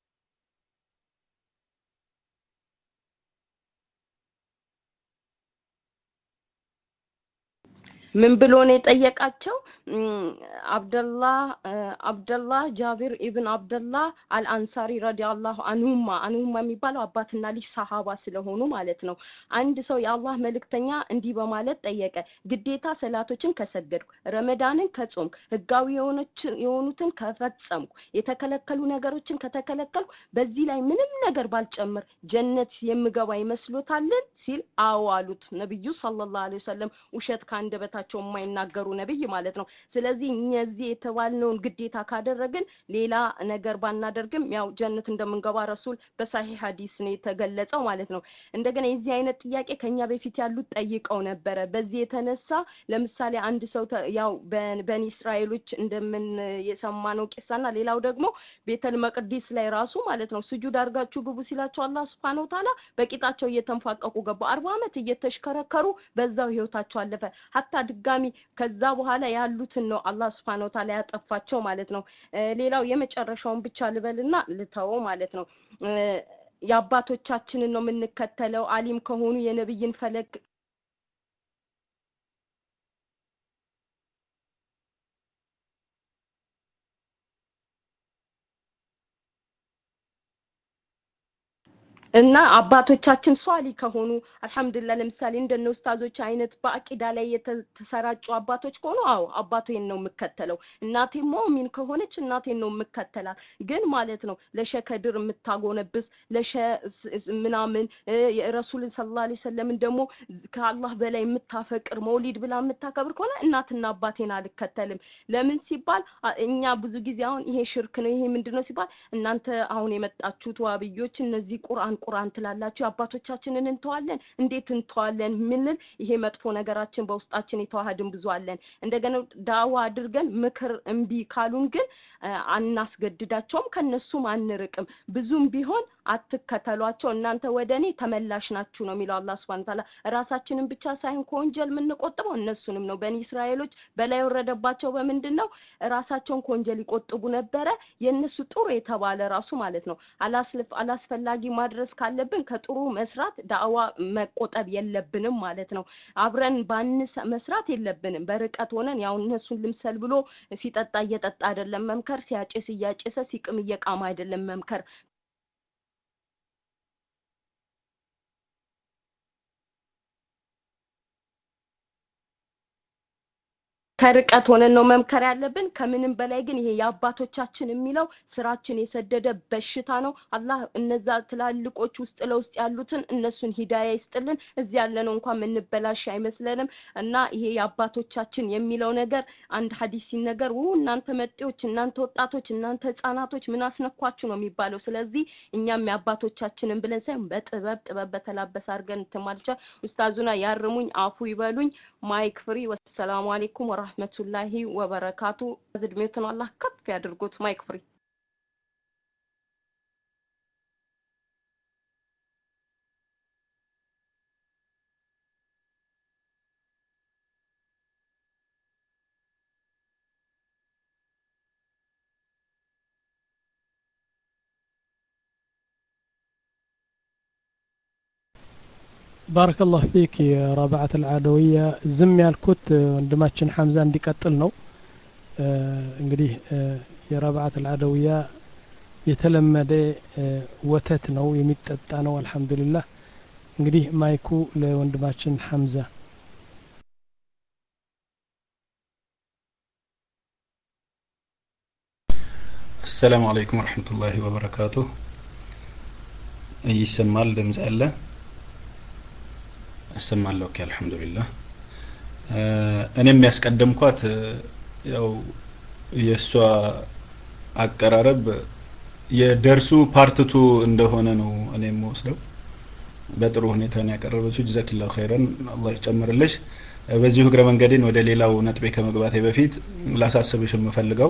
ምን ብሎ ነው የጠየቃቸው? አብደላህ አብደላህ ጃቢር ኢብን አብደላህ አልአንሳሪ ረዲየላሁ አንሁማ አንሁማ የሚባለው አባትና ልጅ ሰሃባ ስለሆኑ ማለት ነው። አንድ ሰው የአላህ መልእክተኛ እንዲህ በማለት ጠየቀ፣ ግዴታ ሰላቶችን ከሰገድኩ ረመዳንን ከጾምኩ ህጋዊ የሆኑትን ከፈጸምኩ የተከለከሉ ነገሮችን ከተከለከልኩ በዚህ ላይ ምንም ነገር ባልጨምር ጀነት የምገባ ይመስሎታልን ሲል አዎ አሉት ነብዩ ሰለላሁ ዐለይሂ ወሰለም። ውሸት ካንደበታቸው የማይናገሩ ነብይ ማለት ነው። ስለዚህ እነዚህ የተባልነውን ግዴታ ካደረግን ሌላ ነገር ባናደርግም ያው ጀነት እንደምንገባ ረሱል በሳሂህ ሐዲስ ነው የተገለጸው ማለት ነው። እንደገና የዚህ አይነት ጥያቄ ከኛ በፊት ያሉት ጠይቀው ነበረ። በዚህ የተነሳ ለምሳሌ አንድ ሰው ያው በኒ እስራኤሎች እንደምን የሰማነው ቂሳና ሌላው ደግሞ ቤተል መቅዲስ ላይ ራሱ ማለት ነው ስጁድ አድርጋችሁ ግቡ ሲላቸው አላህ Subhanahu Wa Ta'ala በቂጣቸው እየተንፋቀቁ ገቡ። አርባ አመት እየተሽከረከሩ በዛው ህይወታቸው አለፈ። ሀታ ድጋሚ ከዛ በኋላ ያሉትን ነው አላህ Subhanahu Wa Ta'ala ያጠፋቸው ማለት ነው። ሌላው የመጨረሻውን ብቻ ልበልና ልተው ማለት ነው። የአባቶቻችንን ነው የምንከተለው አሊም ከሆኑ የነብይን ፈለግ እና አባቶቻችን ሷሊ ከሆኑ አልহামዱሊላህ ለምሳሌ እንደነ ኡስታዞች አይነት በአቂዳ ላይ የተሰራጩ አባቶች ከሆኑ አዎ አባቶዬን ነው የምከተለው። እናቴ ሙእሚን ከሆነች እናቴን ነው የምከተላት። ግን ማለት ነው ለሸከድር የምታጎነብስ ለሸ ምናምን የረሱል ሰለላሁ ዐለይሂ ወሰለም ደግሞ ከአላህ በላይ የምታፈቅር መውሊድ ብላ የምታከብር ከሆነ እናትና አባቴን አልከተልም። ለምን ሲባል እኛ ብዙ ጊዜ አሁን ይሄ ሽርክ ነው ይሄ ምንድነው ሲባል እናንተ አሁን የመጣችሁት ዋብዮች እነዚህ ቁርአን ቁርአን ትላላችሁ አባቶቻችንን እንተዋለን እንዴት እንተዋለን ምን ይሄ መጥፎ ነገራችን በውስጣችን የተዋሃድን ብዙ አለን። እንደገና ዳዋ አድርገን ምክር እንቢ ካሉን ግን አናስገድዳቸውም ከነሱም አንርቅም። ብዙም ቢሆን አትከተሏቸው እናንተ ወደኔ ተመላሽ ናችሁ ነው የሚለው አላህ Subhanahu Wa Ta'ala። ራሳችንን ብቻ ሳይሆን ከወንጀል የምንቆጥበው እነሱንም ነው። በኒ እስራኤሎች በላይ ወረደባቸው በምንድነው ራሳቸውን ከወንጀል ይቆጥቡ ነበረ። የነሱ ጥሩ የተባለ ራሱ ማለት ነው አላስልፍ አላስፈላጊ ማድረስ ካለብን ከጥሩ መስራት ዳዋ መቆጠብ የለብንም ማለት ነው። አብረን ባንስ መስራት የለብንም። በርቀት ሆነን ያው እነሱን ልምሰል ብሎ ሲጠጣ እየጠጣ አይደለም መምከር፣ ሲያጨስ እያጨሰ ሲቅም እየቃማ አይደለም መምከር። ከርቀት ሆነን ነው መምከር ያለብን። ከምንም በላይ ግን ይሄ የአባቶቻችን የሚለው ስራችን የሰደደ በሽታ ነው። አላህ እነዛ ትላልቆች ውስጥ ለውስጥ ያሉትን እነሱን ሂዳያ ይስጥልን። እዚህ ያለነው እንኳን ምንበላሽ አይመስለንም። እና ይሄ የአባቶቻችን የሚለው ነገር አንድ ሐዲስ ሲነገር እናንተ መጤዎች እናንተ ወጣቶች እናንተ ህፃናቶች ምን አስነኳችሁ ነው የሚባለው። ስለዚህ እኛም የአባቶቻችንን ብለን ሳይሆን በጥበብ ጥበብ በተላበሰ አድርገን ተማልቻ ኡስታዙና ያርሙኝ አፉ ይበሉኝ። ማይክ ፍሪ። ወሰላሙ አለይኩም ወራህመቱላሂ ወበረካቱ። ዝድሜቱን አላህ ከፍ ያድርጉት። ማይክ ፍሪ። بارك الله فيك يا رابعة العدوية. زم ያልኩት ወንድማችን ሐምዛ እንዲቀጥል ነው። እንግዲህ የራብዓት العدوية የተለመደ ወተት ነው የሚጠጣ ነው አልহামዱሊላህ እንግዲህ ማይኩ ለወንድማችን ሐምዛ السلام عليكم ورحمة الله وبركاته يسمى الدمز ألا يسمى لك الحمد لله أنا مياسك قدمكوات ያው የሷ አቀራረብ የደርሱ ፓርትቱ እንደሆነ ነው እኔ የምወስደው በጥሩ ሁኔታ ነው ያቀረበችው ጀዛከላሁ ኸይራን አላህ ይጨምርልሽ በዚህ እግረ መንገዴን ወደ ሌላው ነጥቤ ከመግባቴ በፊት ላሳስብሽ የምፈልገው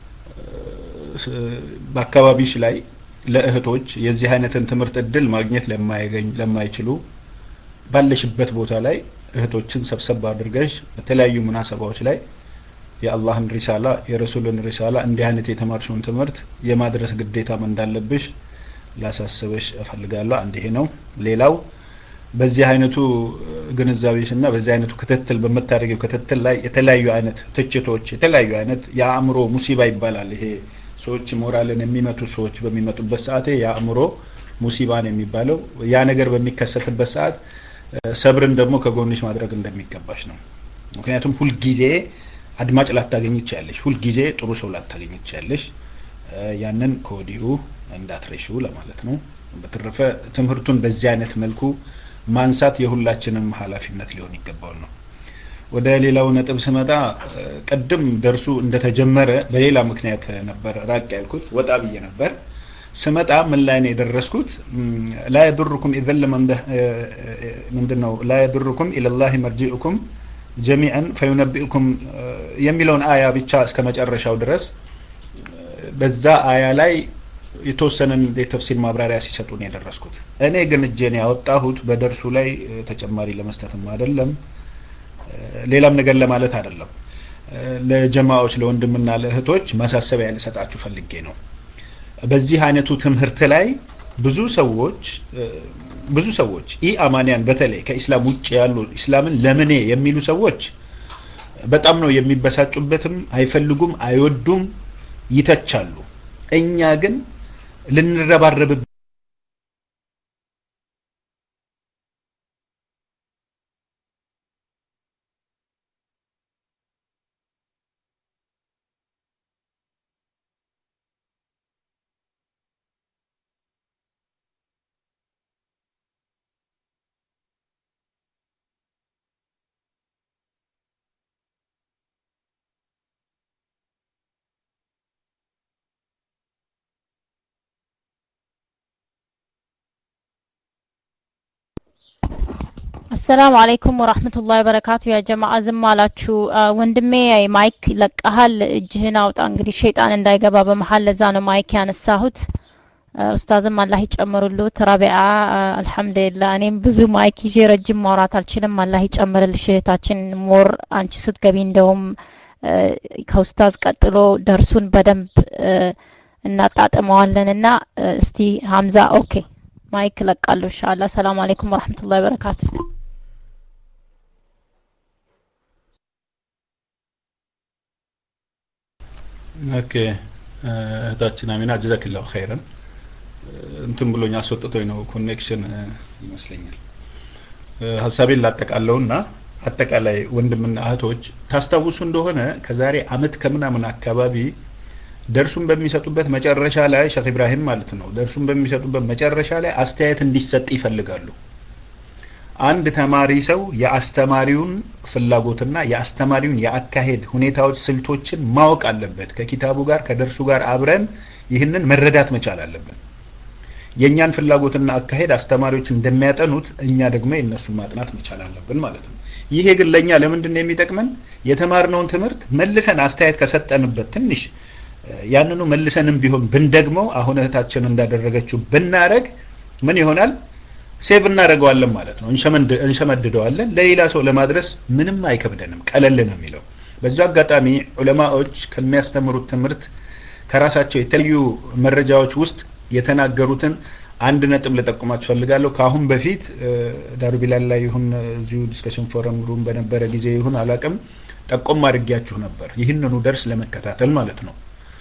በአካባቢሽ ላይ ለእህቶች የዚህ አይነትን ትምህርት እድል ማግኘት ለማይገኝ ለማይችሉ ባለሽበት ቦታ ላይ እህቶችን ሰብሰብ አድርገሽ በተለያዩ ሙናሰባዎች ላይ የአላህን ሪሳላ የረሱልን ሪሳላ እንዲህ አይነት የተማርሽውን ትምህርት የማድረስ ግዴታም እንዳለብሽ ላሳስብሽ እፈልጋለሁ አንዴ ነው ሌላው በዚህ አይነቱ ግንዛቤሽና በዚህ አይነቱ ክትትል በመታረጊው ክትትል ላይ የተለያዩ አይነት ትችቶች የተለያዩ አይነት ያአምሮ ሙሲባ ይባላል ይሄ ሰዎች ሞራልን የሚመቱ ሰዎች በሚመጡበት ሰዓት ያአምሮ ሙሲባን የሚባለው ያ ነገር በሚከሰትበት ሰዓት ሰብርን ደግሞ ከጎንሽ ማድረግ እንደሚገባሽ ነው ምክንያቱም ሁሉ ጊዜ አድማጭ ላታገኝ ይችላልሽ ሁሉ ጊዜ ጥሩ ሰው ላታገኝ ይችላልሽ ያንን ኮዲው እንዳትረሺው ለማለት ነው በተረፈ ትምህርቱን በዚህ አይነት መልኩ ማንሳት የሁላችንም ኃላፊነት ሊሆን ይገባው ነው ወደ ሌላው ነጥብ ስመጣ ቀድም ደርሱ እንደተጀመረ በሌላ ምክንያት ነበር ራቅ ያልኩት ወጣ ብዬ ነበር ስመጣ ምን ላይ ነው የደረስኩት لا يضركم اذا لم ምንድነው لا يضركم الى الله مرجعكم جميعا فينبئكم የሚለውን አያ ብቻ እስከ መጨረሻው ድረስ በዛ አያ ላይ የተወሰነን የተፍሲር ማብራሪያ ሲሰጡ ነው የደረስኩት እኔ ግን እጄን ያወጣሁት በደርሱ ላይ ተጨማሪ ለመስጠትም አይደለም ሌላም ነገር ለማለት አይደለም ለጀማዓዎች ለወንድምና ለእህቶች ማሳሰቢያ ልሰጣችሁ ፈልጌ ነው በዚህ አይነቱ ትምህርት ላይ ብዙ ሰዎች ብዙ ሰዎች ኢአማኒያን በተለይ ከኢስላም ውጭ ያሉ ኢስላምን ለምኔ የሚሉ ሰዎች በጣም ነው የሚበሳጩበትም አይፈልጉም አይወዱም ይተቻሉ እኛ ግን ልንረባረብ السلام عليكم ورحمة الله وبركاته يا جماعة زمالاتشو وندمي اي مايك لقهال اجهنا وطانقري الشيطان انداي قبا بمحل زانو مايك يان الساهوت استاذ ما الله يجمر له ترابعة الحمد لله انيم بزو مايك يجي رجم مورات الشلم ما الله يجمر الشيطاتشن مور انش صد قبين دوم كاستاذ قتلو درسون بدنب እናጣጥ መዋለንና እስቲ ሐምዛ ኦኬ ማይክ ለቃሉ ኢንሻአላህ ሰላም አለይኩም ወራህመቱላሂ ወበረካቱ ኦኬ እህታችን አሚና ጀዛከላሁ ኸይራን እንትን ብሎኛ አስወጥቶኝ ነው ኮኔክሽን ይመስለኛል ሐሳቤን ላጠቃለውና አጠቃላይ ወንድምና እህቶች ታስተውሱ እንደሆነ ከዛሬ አመት ከምናምን አካባቢ ደርሱን በሚሰጡበት መጨረሻ ላይ ሼክ ኢብራሂም ማለት ነው ደርሱን በሚሰጡበት መጨረሻ ላይ አስተያየት እንዲሰጥ ይፈልጋሉ አንድ ተማሪ ሰው የአስተማሪውን ፍላጎትና የአስተማሪውን ያካሄድ ሁኔታዎች ስልቶችን ማወቅ አለበት ከኪታቡ ጋር ከደርሱ ጋር አብረን ይህንን መረዳት መቻል አለብን የኛን ፍላጎትና አካሄድ አስተማሪዎች እንደሚያጠኑት እኛ ደግሞ የነሱን ማጥናት መቻል አለብን ማለት ነው ይሄ ግን ለኛ ለምንድን ነው የሚጠቅመን የተማርነውን ትምህርት መልሰን አስተያየት ከሰጠንበት ትንሽ ያንኑ መልሰንም ቢሆን ብንደግመው አሁን እህታችን እንዳደረገችው ብናረግ ምን ይሆናል ሴቭ እናረጋዋለን ማለት ነው እንሸመንድ እንሸመድደዋለን ለሌላ ሰው ለማድረስ ምንም አይከብደንም ቀለል ነው የሚለው በዛ አጋጣሚ ዑለማዎች ከሚያስተምሩት ትምህርት ከራሳቸው የተለዩ መረጃዎች ውስጥ የተናገሩትን አንድ ነጥብ ለጠቁማችሁ ፈልጋለሁ ካሁን በፊት ዳሩ ቢላል ላይ ይሁን እዚሁ ዲስከሽን ፎረም ሩም በነበረ ጊዜ ይሁን አላቀም ጠቆም አድርጊያችሁ ነበር ይህንኑ ደርስ ለመከታተል ማለት ነው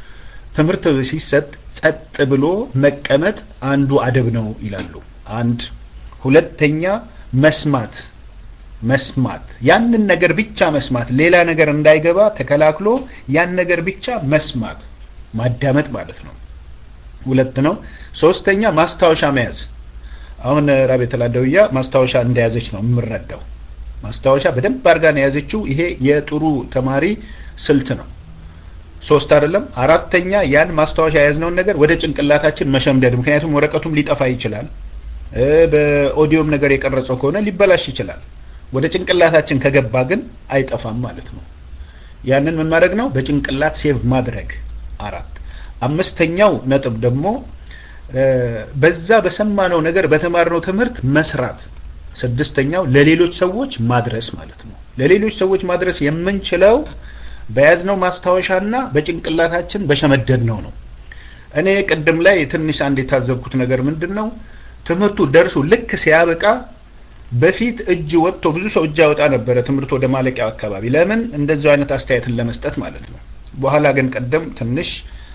ትምህርት ሲሰጥ ጸጥ ብሎ መቀመጥ አንዱ አደብ ነው ይላሉ። አንድ ሁለተኛ መስማት መስማት ያንን ነገር ብቻ መስማት ሌላ ነገር እንዳይገባ ተከላክሎ ያን ነገር ብቻ መስማት ማዳመጥ ማለት ነው። ሁለት ነው። ሶስተኛ ማስታወሻ መያዝ። አሁን ራቤት አልአደውያ ማስታወሻ እንደያዘች ነው የምረዳው። ማስታወሻ በደንብ አርጋ ነው ያዘችው። ይሄ የጥሩ ተማሪ ስልት ነው። ሶስት አይደለም አራተኛ ያን ማስታወሻ የያዝነውን ነገር ወደ ጭንቅላታችን መሸምደድ። ምክንያቱም ወረቀቱም ሊጠፋ ይችላል፣ በኦዲዮም ነገር የቀረጸው ከሆነ ሊበላሽ ይችላል። ወደ ጭንቅላታችን ከገባ ግን አይጠፋም ማለት ነው። ያንን ምን ማድረግ ነው? በጭንቅላት ሴቭ ማድረግ። አራት አምስተኛው ነጥብ ደግሞ በዛ በሰማነው ነገር በተማርነው ትምህርት መስራት። ስድስተኛው ለሌሎች ሰዎች ማድረስ ማለት ነው። ለሌሎች ሰዎች ማድረስ የምንችለው በያዝነው ማስታወሻና በጭንቅላታችን በሸመደድነው ነው። እኔ ቅድም ላይ ትንሽ አንድ የታዘብኩት ነገር ምንድነው? ትምህርቱ ደርሶ ልክ ሲያበቃ በፊት እጅ ወጥቶ ብዙ ሰው እጅ ያወጣ ነበር ትምህርቱ ወደ ማለቂያው አካባቢ። ለምን? እንደዛው አይነት አስተያየትን ለመስጠት ማለት ነው። በኋላ ግን ቀደም ትንሽ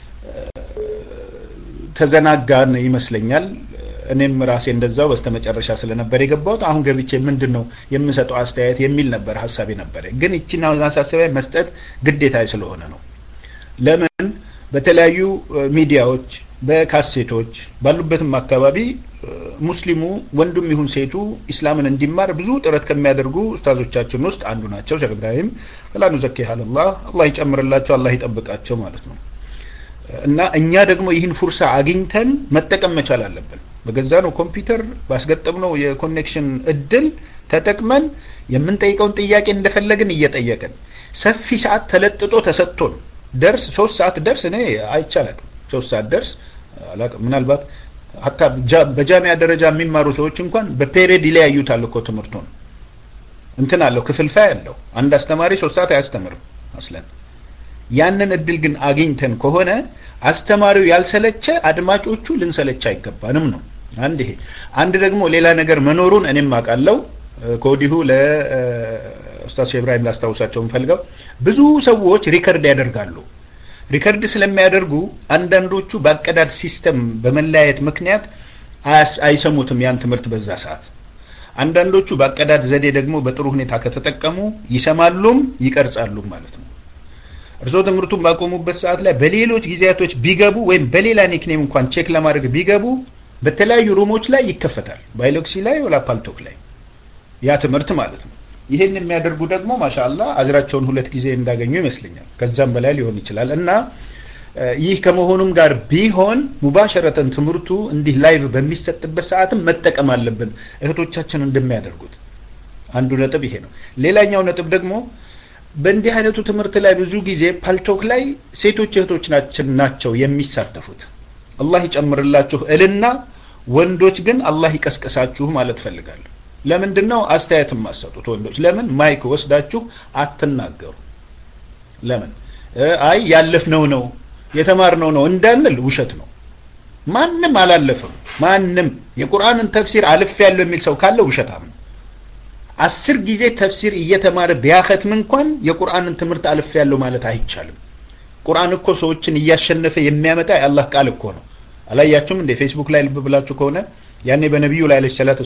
ተዘናጋን ይመስለኛል። እኔም ራሴ እንደዛው በስተመጨረሻ ስለነበር የገባሁት አሁን ገብቼ ምንድነው የምሰጠው አስተያየት የሚል ነበር ሐሳቤ ነበር። ግን እቺና ማሳሰቢያ መስጠት ግዴታ ስለሆነ ነው። ለምን? በተለያዩ ሚዲያዎች በካሴቶች ባሉበትም አካባቢ ሙስሊሙ ወንዱም ይሁን ሴቱ እስላምን እንዲማር ብዙ ጥረት ከሚያደርጉ ኡስታዞቻችን ውስጥ አንዱ ናቸው ሼክ ኢብራሂም ፈላኑ ዘኪህ አላህ አላህ ይጨምርላቸው አላህ ይጠብቃቸው ማለት ነው። እና እኛ ደግሞ ይህን ፍርሳ አግኝተን መጠቀም መቻል አለብን። በገዛነው ኮምፒውተር ባስገጠምነው የኮኔክሽን እድል ተጠቅመን የምንጠይቀውን ጥያቄ እንደፈለግን እየጠየቅን ሰፊ ሰዓት ተለጥጦ ተሰጥቶን ደርስ ሶስት ሰዓት ደርስ እኔ አይቻልም ሶስት ሰዓት ደርስ አላውቅም። ምናልባት ሀታ በጃሚያ ደረጃ የሚማሩ ሰዎች እንኳን በፔሪድ ይለያዩታል እኮ ትምህርቱን እንትን አለው ክፍልፋይ አለው። አንድ አስተማሪ ሶስት ሰዓት አያስተምርም አስለን። ያንን እድል ግን አግኝተን ከሆነ አስተማሪው ያልሰለቸ አድማጮቹ ልንሰለች አይገባንም ነው። አንድ ይሄ አንድ ደግሞ ሌላ ነገር መኖሩን እኔም አውቃለሁ። ኮዲሁ ለኡስታዝ ኢብራሂም ላስታውሳቸው እንፈልገው ብዙ ሰዎች ሪከርድ ያደርጋሉ። ሪከርድ ስለሚያደርጉ አንዳንዶቹ በአቀዳድ ሲስተም በመለያየት ምክንያት አይሰሙትም ያን ትምህርት በዛ ሰዓት። አንዳንዶቹ በአቀዳድ ዘዴ ደግሞ በጥሩ ሁኔታ ከተጠቀሙ ይሰማሉም ይቀርጻሉም ማለት ነው። እርሶ ትምህርቱን ባቆሙበት ሰዓት ላይ በሌሎች ጊዜያቶች ቢገቡ ወይም በሌላ ኒክኔም እንኳን ቼክ ለማድረግ ቢገቡ በተለያዩ ሩሞች ላይ ይከፈታል። ባይሎክሲ ላይ ወላ ፓልቶክ ላይ ያ ትምህርት ማለት ነው። ይሄን የሚያደርጉ ደግሞ ማሻአላህ አጅራቸውን ሁለት ጊዜ እንዳገኙ ይመስለኛል። ከዛም በላይ ሊሆን ይችላል። እና ይህ ከመሆኑም ጋር ቢሆን ሙባሸረተን ትምህርቱ እንዲህ ላይቭ በሚሰጥበት ሰዓትም መጠቀም አለብን እህቶቻችን እንደሚያደርጉት። አንዱ ነጥብ ይሄ ነው። ሌላኛው ነጥብ ደግሞ በእንዲህ አይነቱ ትምህርት ላይ ብዙ ጊዜ ፓልቶክ ላይ ሴቶች እህቶች ናቸው የሚሳተፉት። አላህ ይጨምርላችሁ እልና ወንዶች ግን አላህ ይቀስቀሳችሁ ማለት ፈልጋለሁ። ለምንድነው አስተያየትም ማሰጡት ወንዶች? ለምን ማይክ ወስዳችሁ አትናገሩ? ለምን? አይ ያለፍነው ነው የተማርነው ነው እንዳንል ውሸት ነው። ማንም አላለፈም። ማንም የቁርአንን ተፍሲር አልፍ ያለው የሚል ሰው ካለ ውሸታም ነው። አስር ጊዜ ተፍሲር እየተማረ ቢያኸትም እንኳን የቁርአንን ትምህርት አልፍ ያለው ማለት አይቻልም። ቁርአን እኮ ሰዎችን እያሸነፈ የሚያመጣ የአላህ ቃል እኮ ነው። አላያችሁም እንደ ፌስቡክ ላይ ልብ ብላችሁ ከሆነ ያኔ በነብዩ ላይ አለይሂ ሰላቱ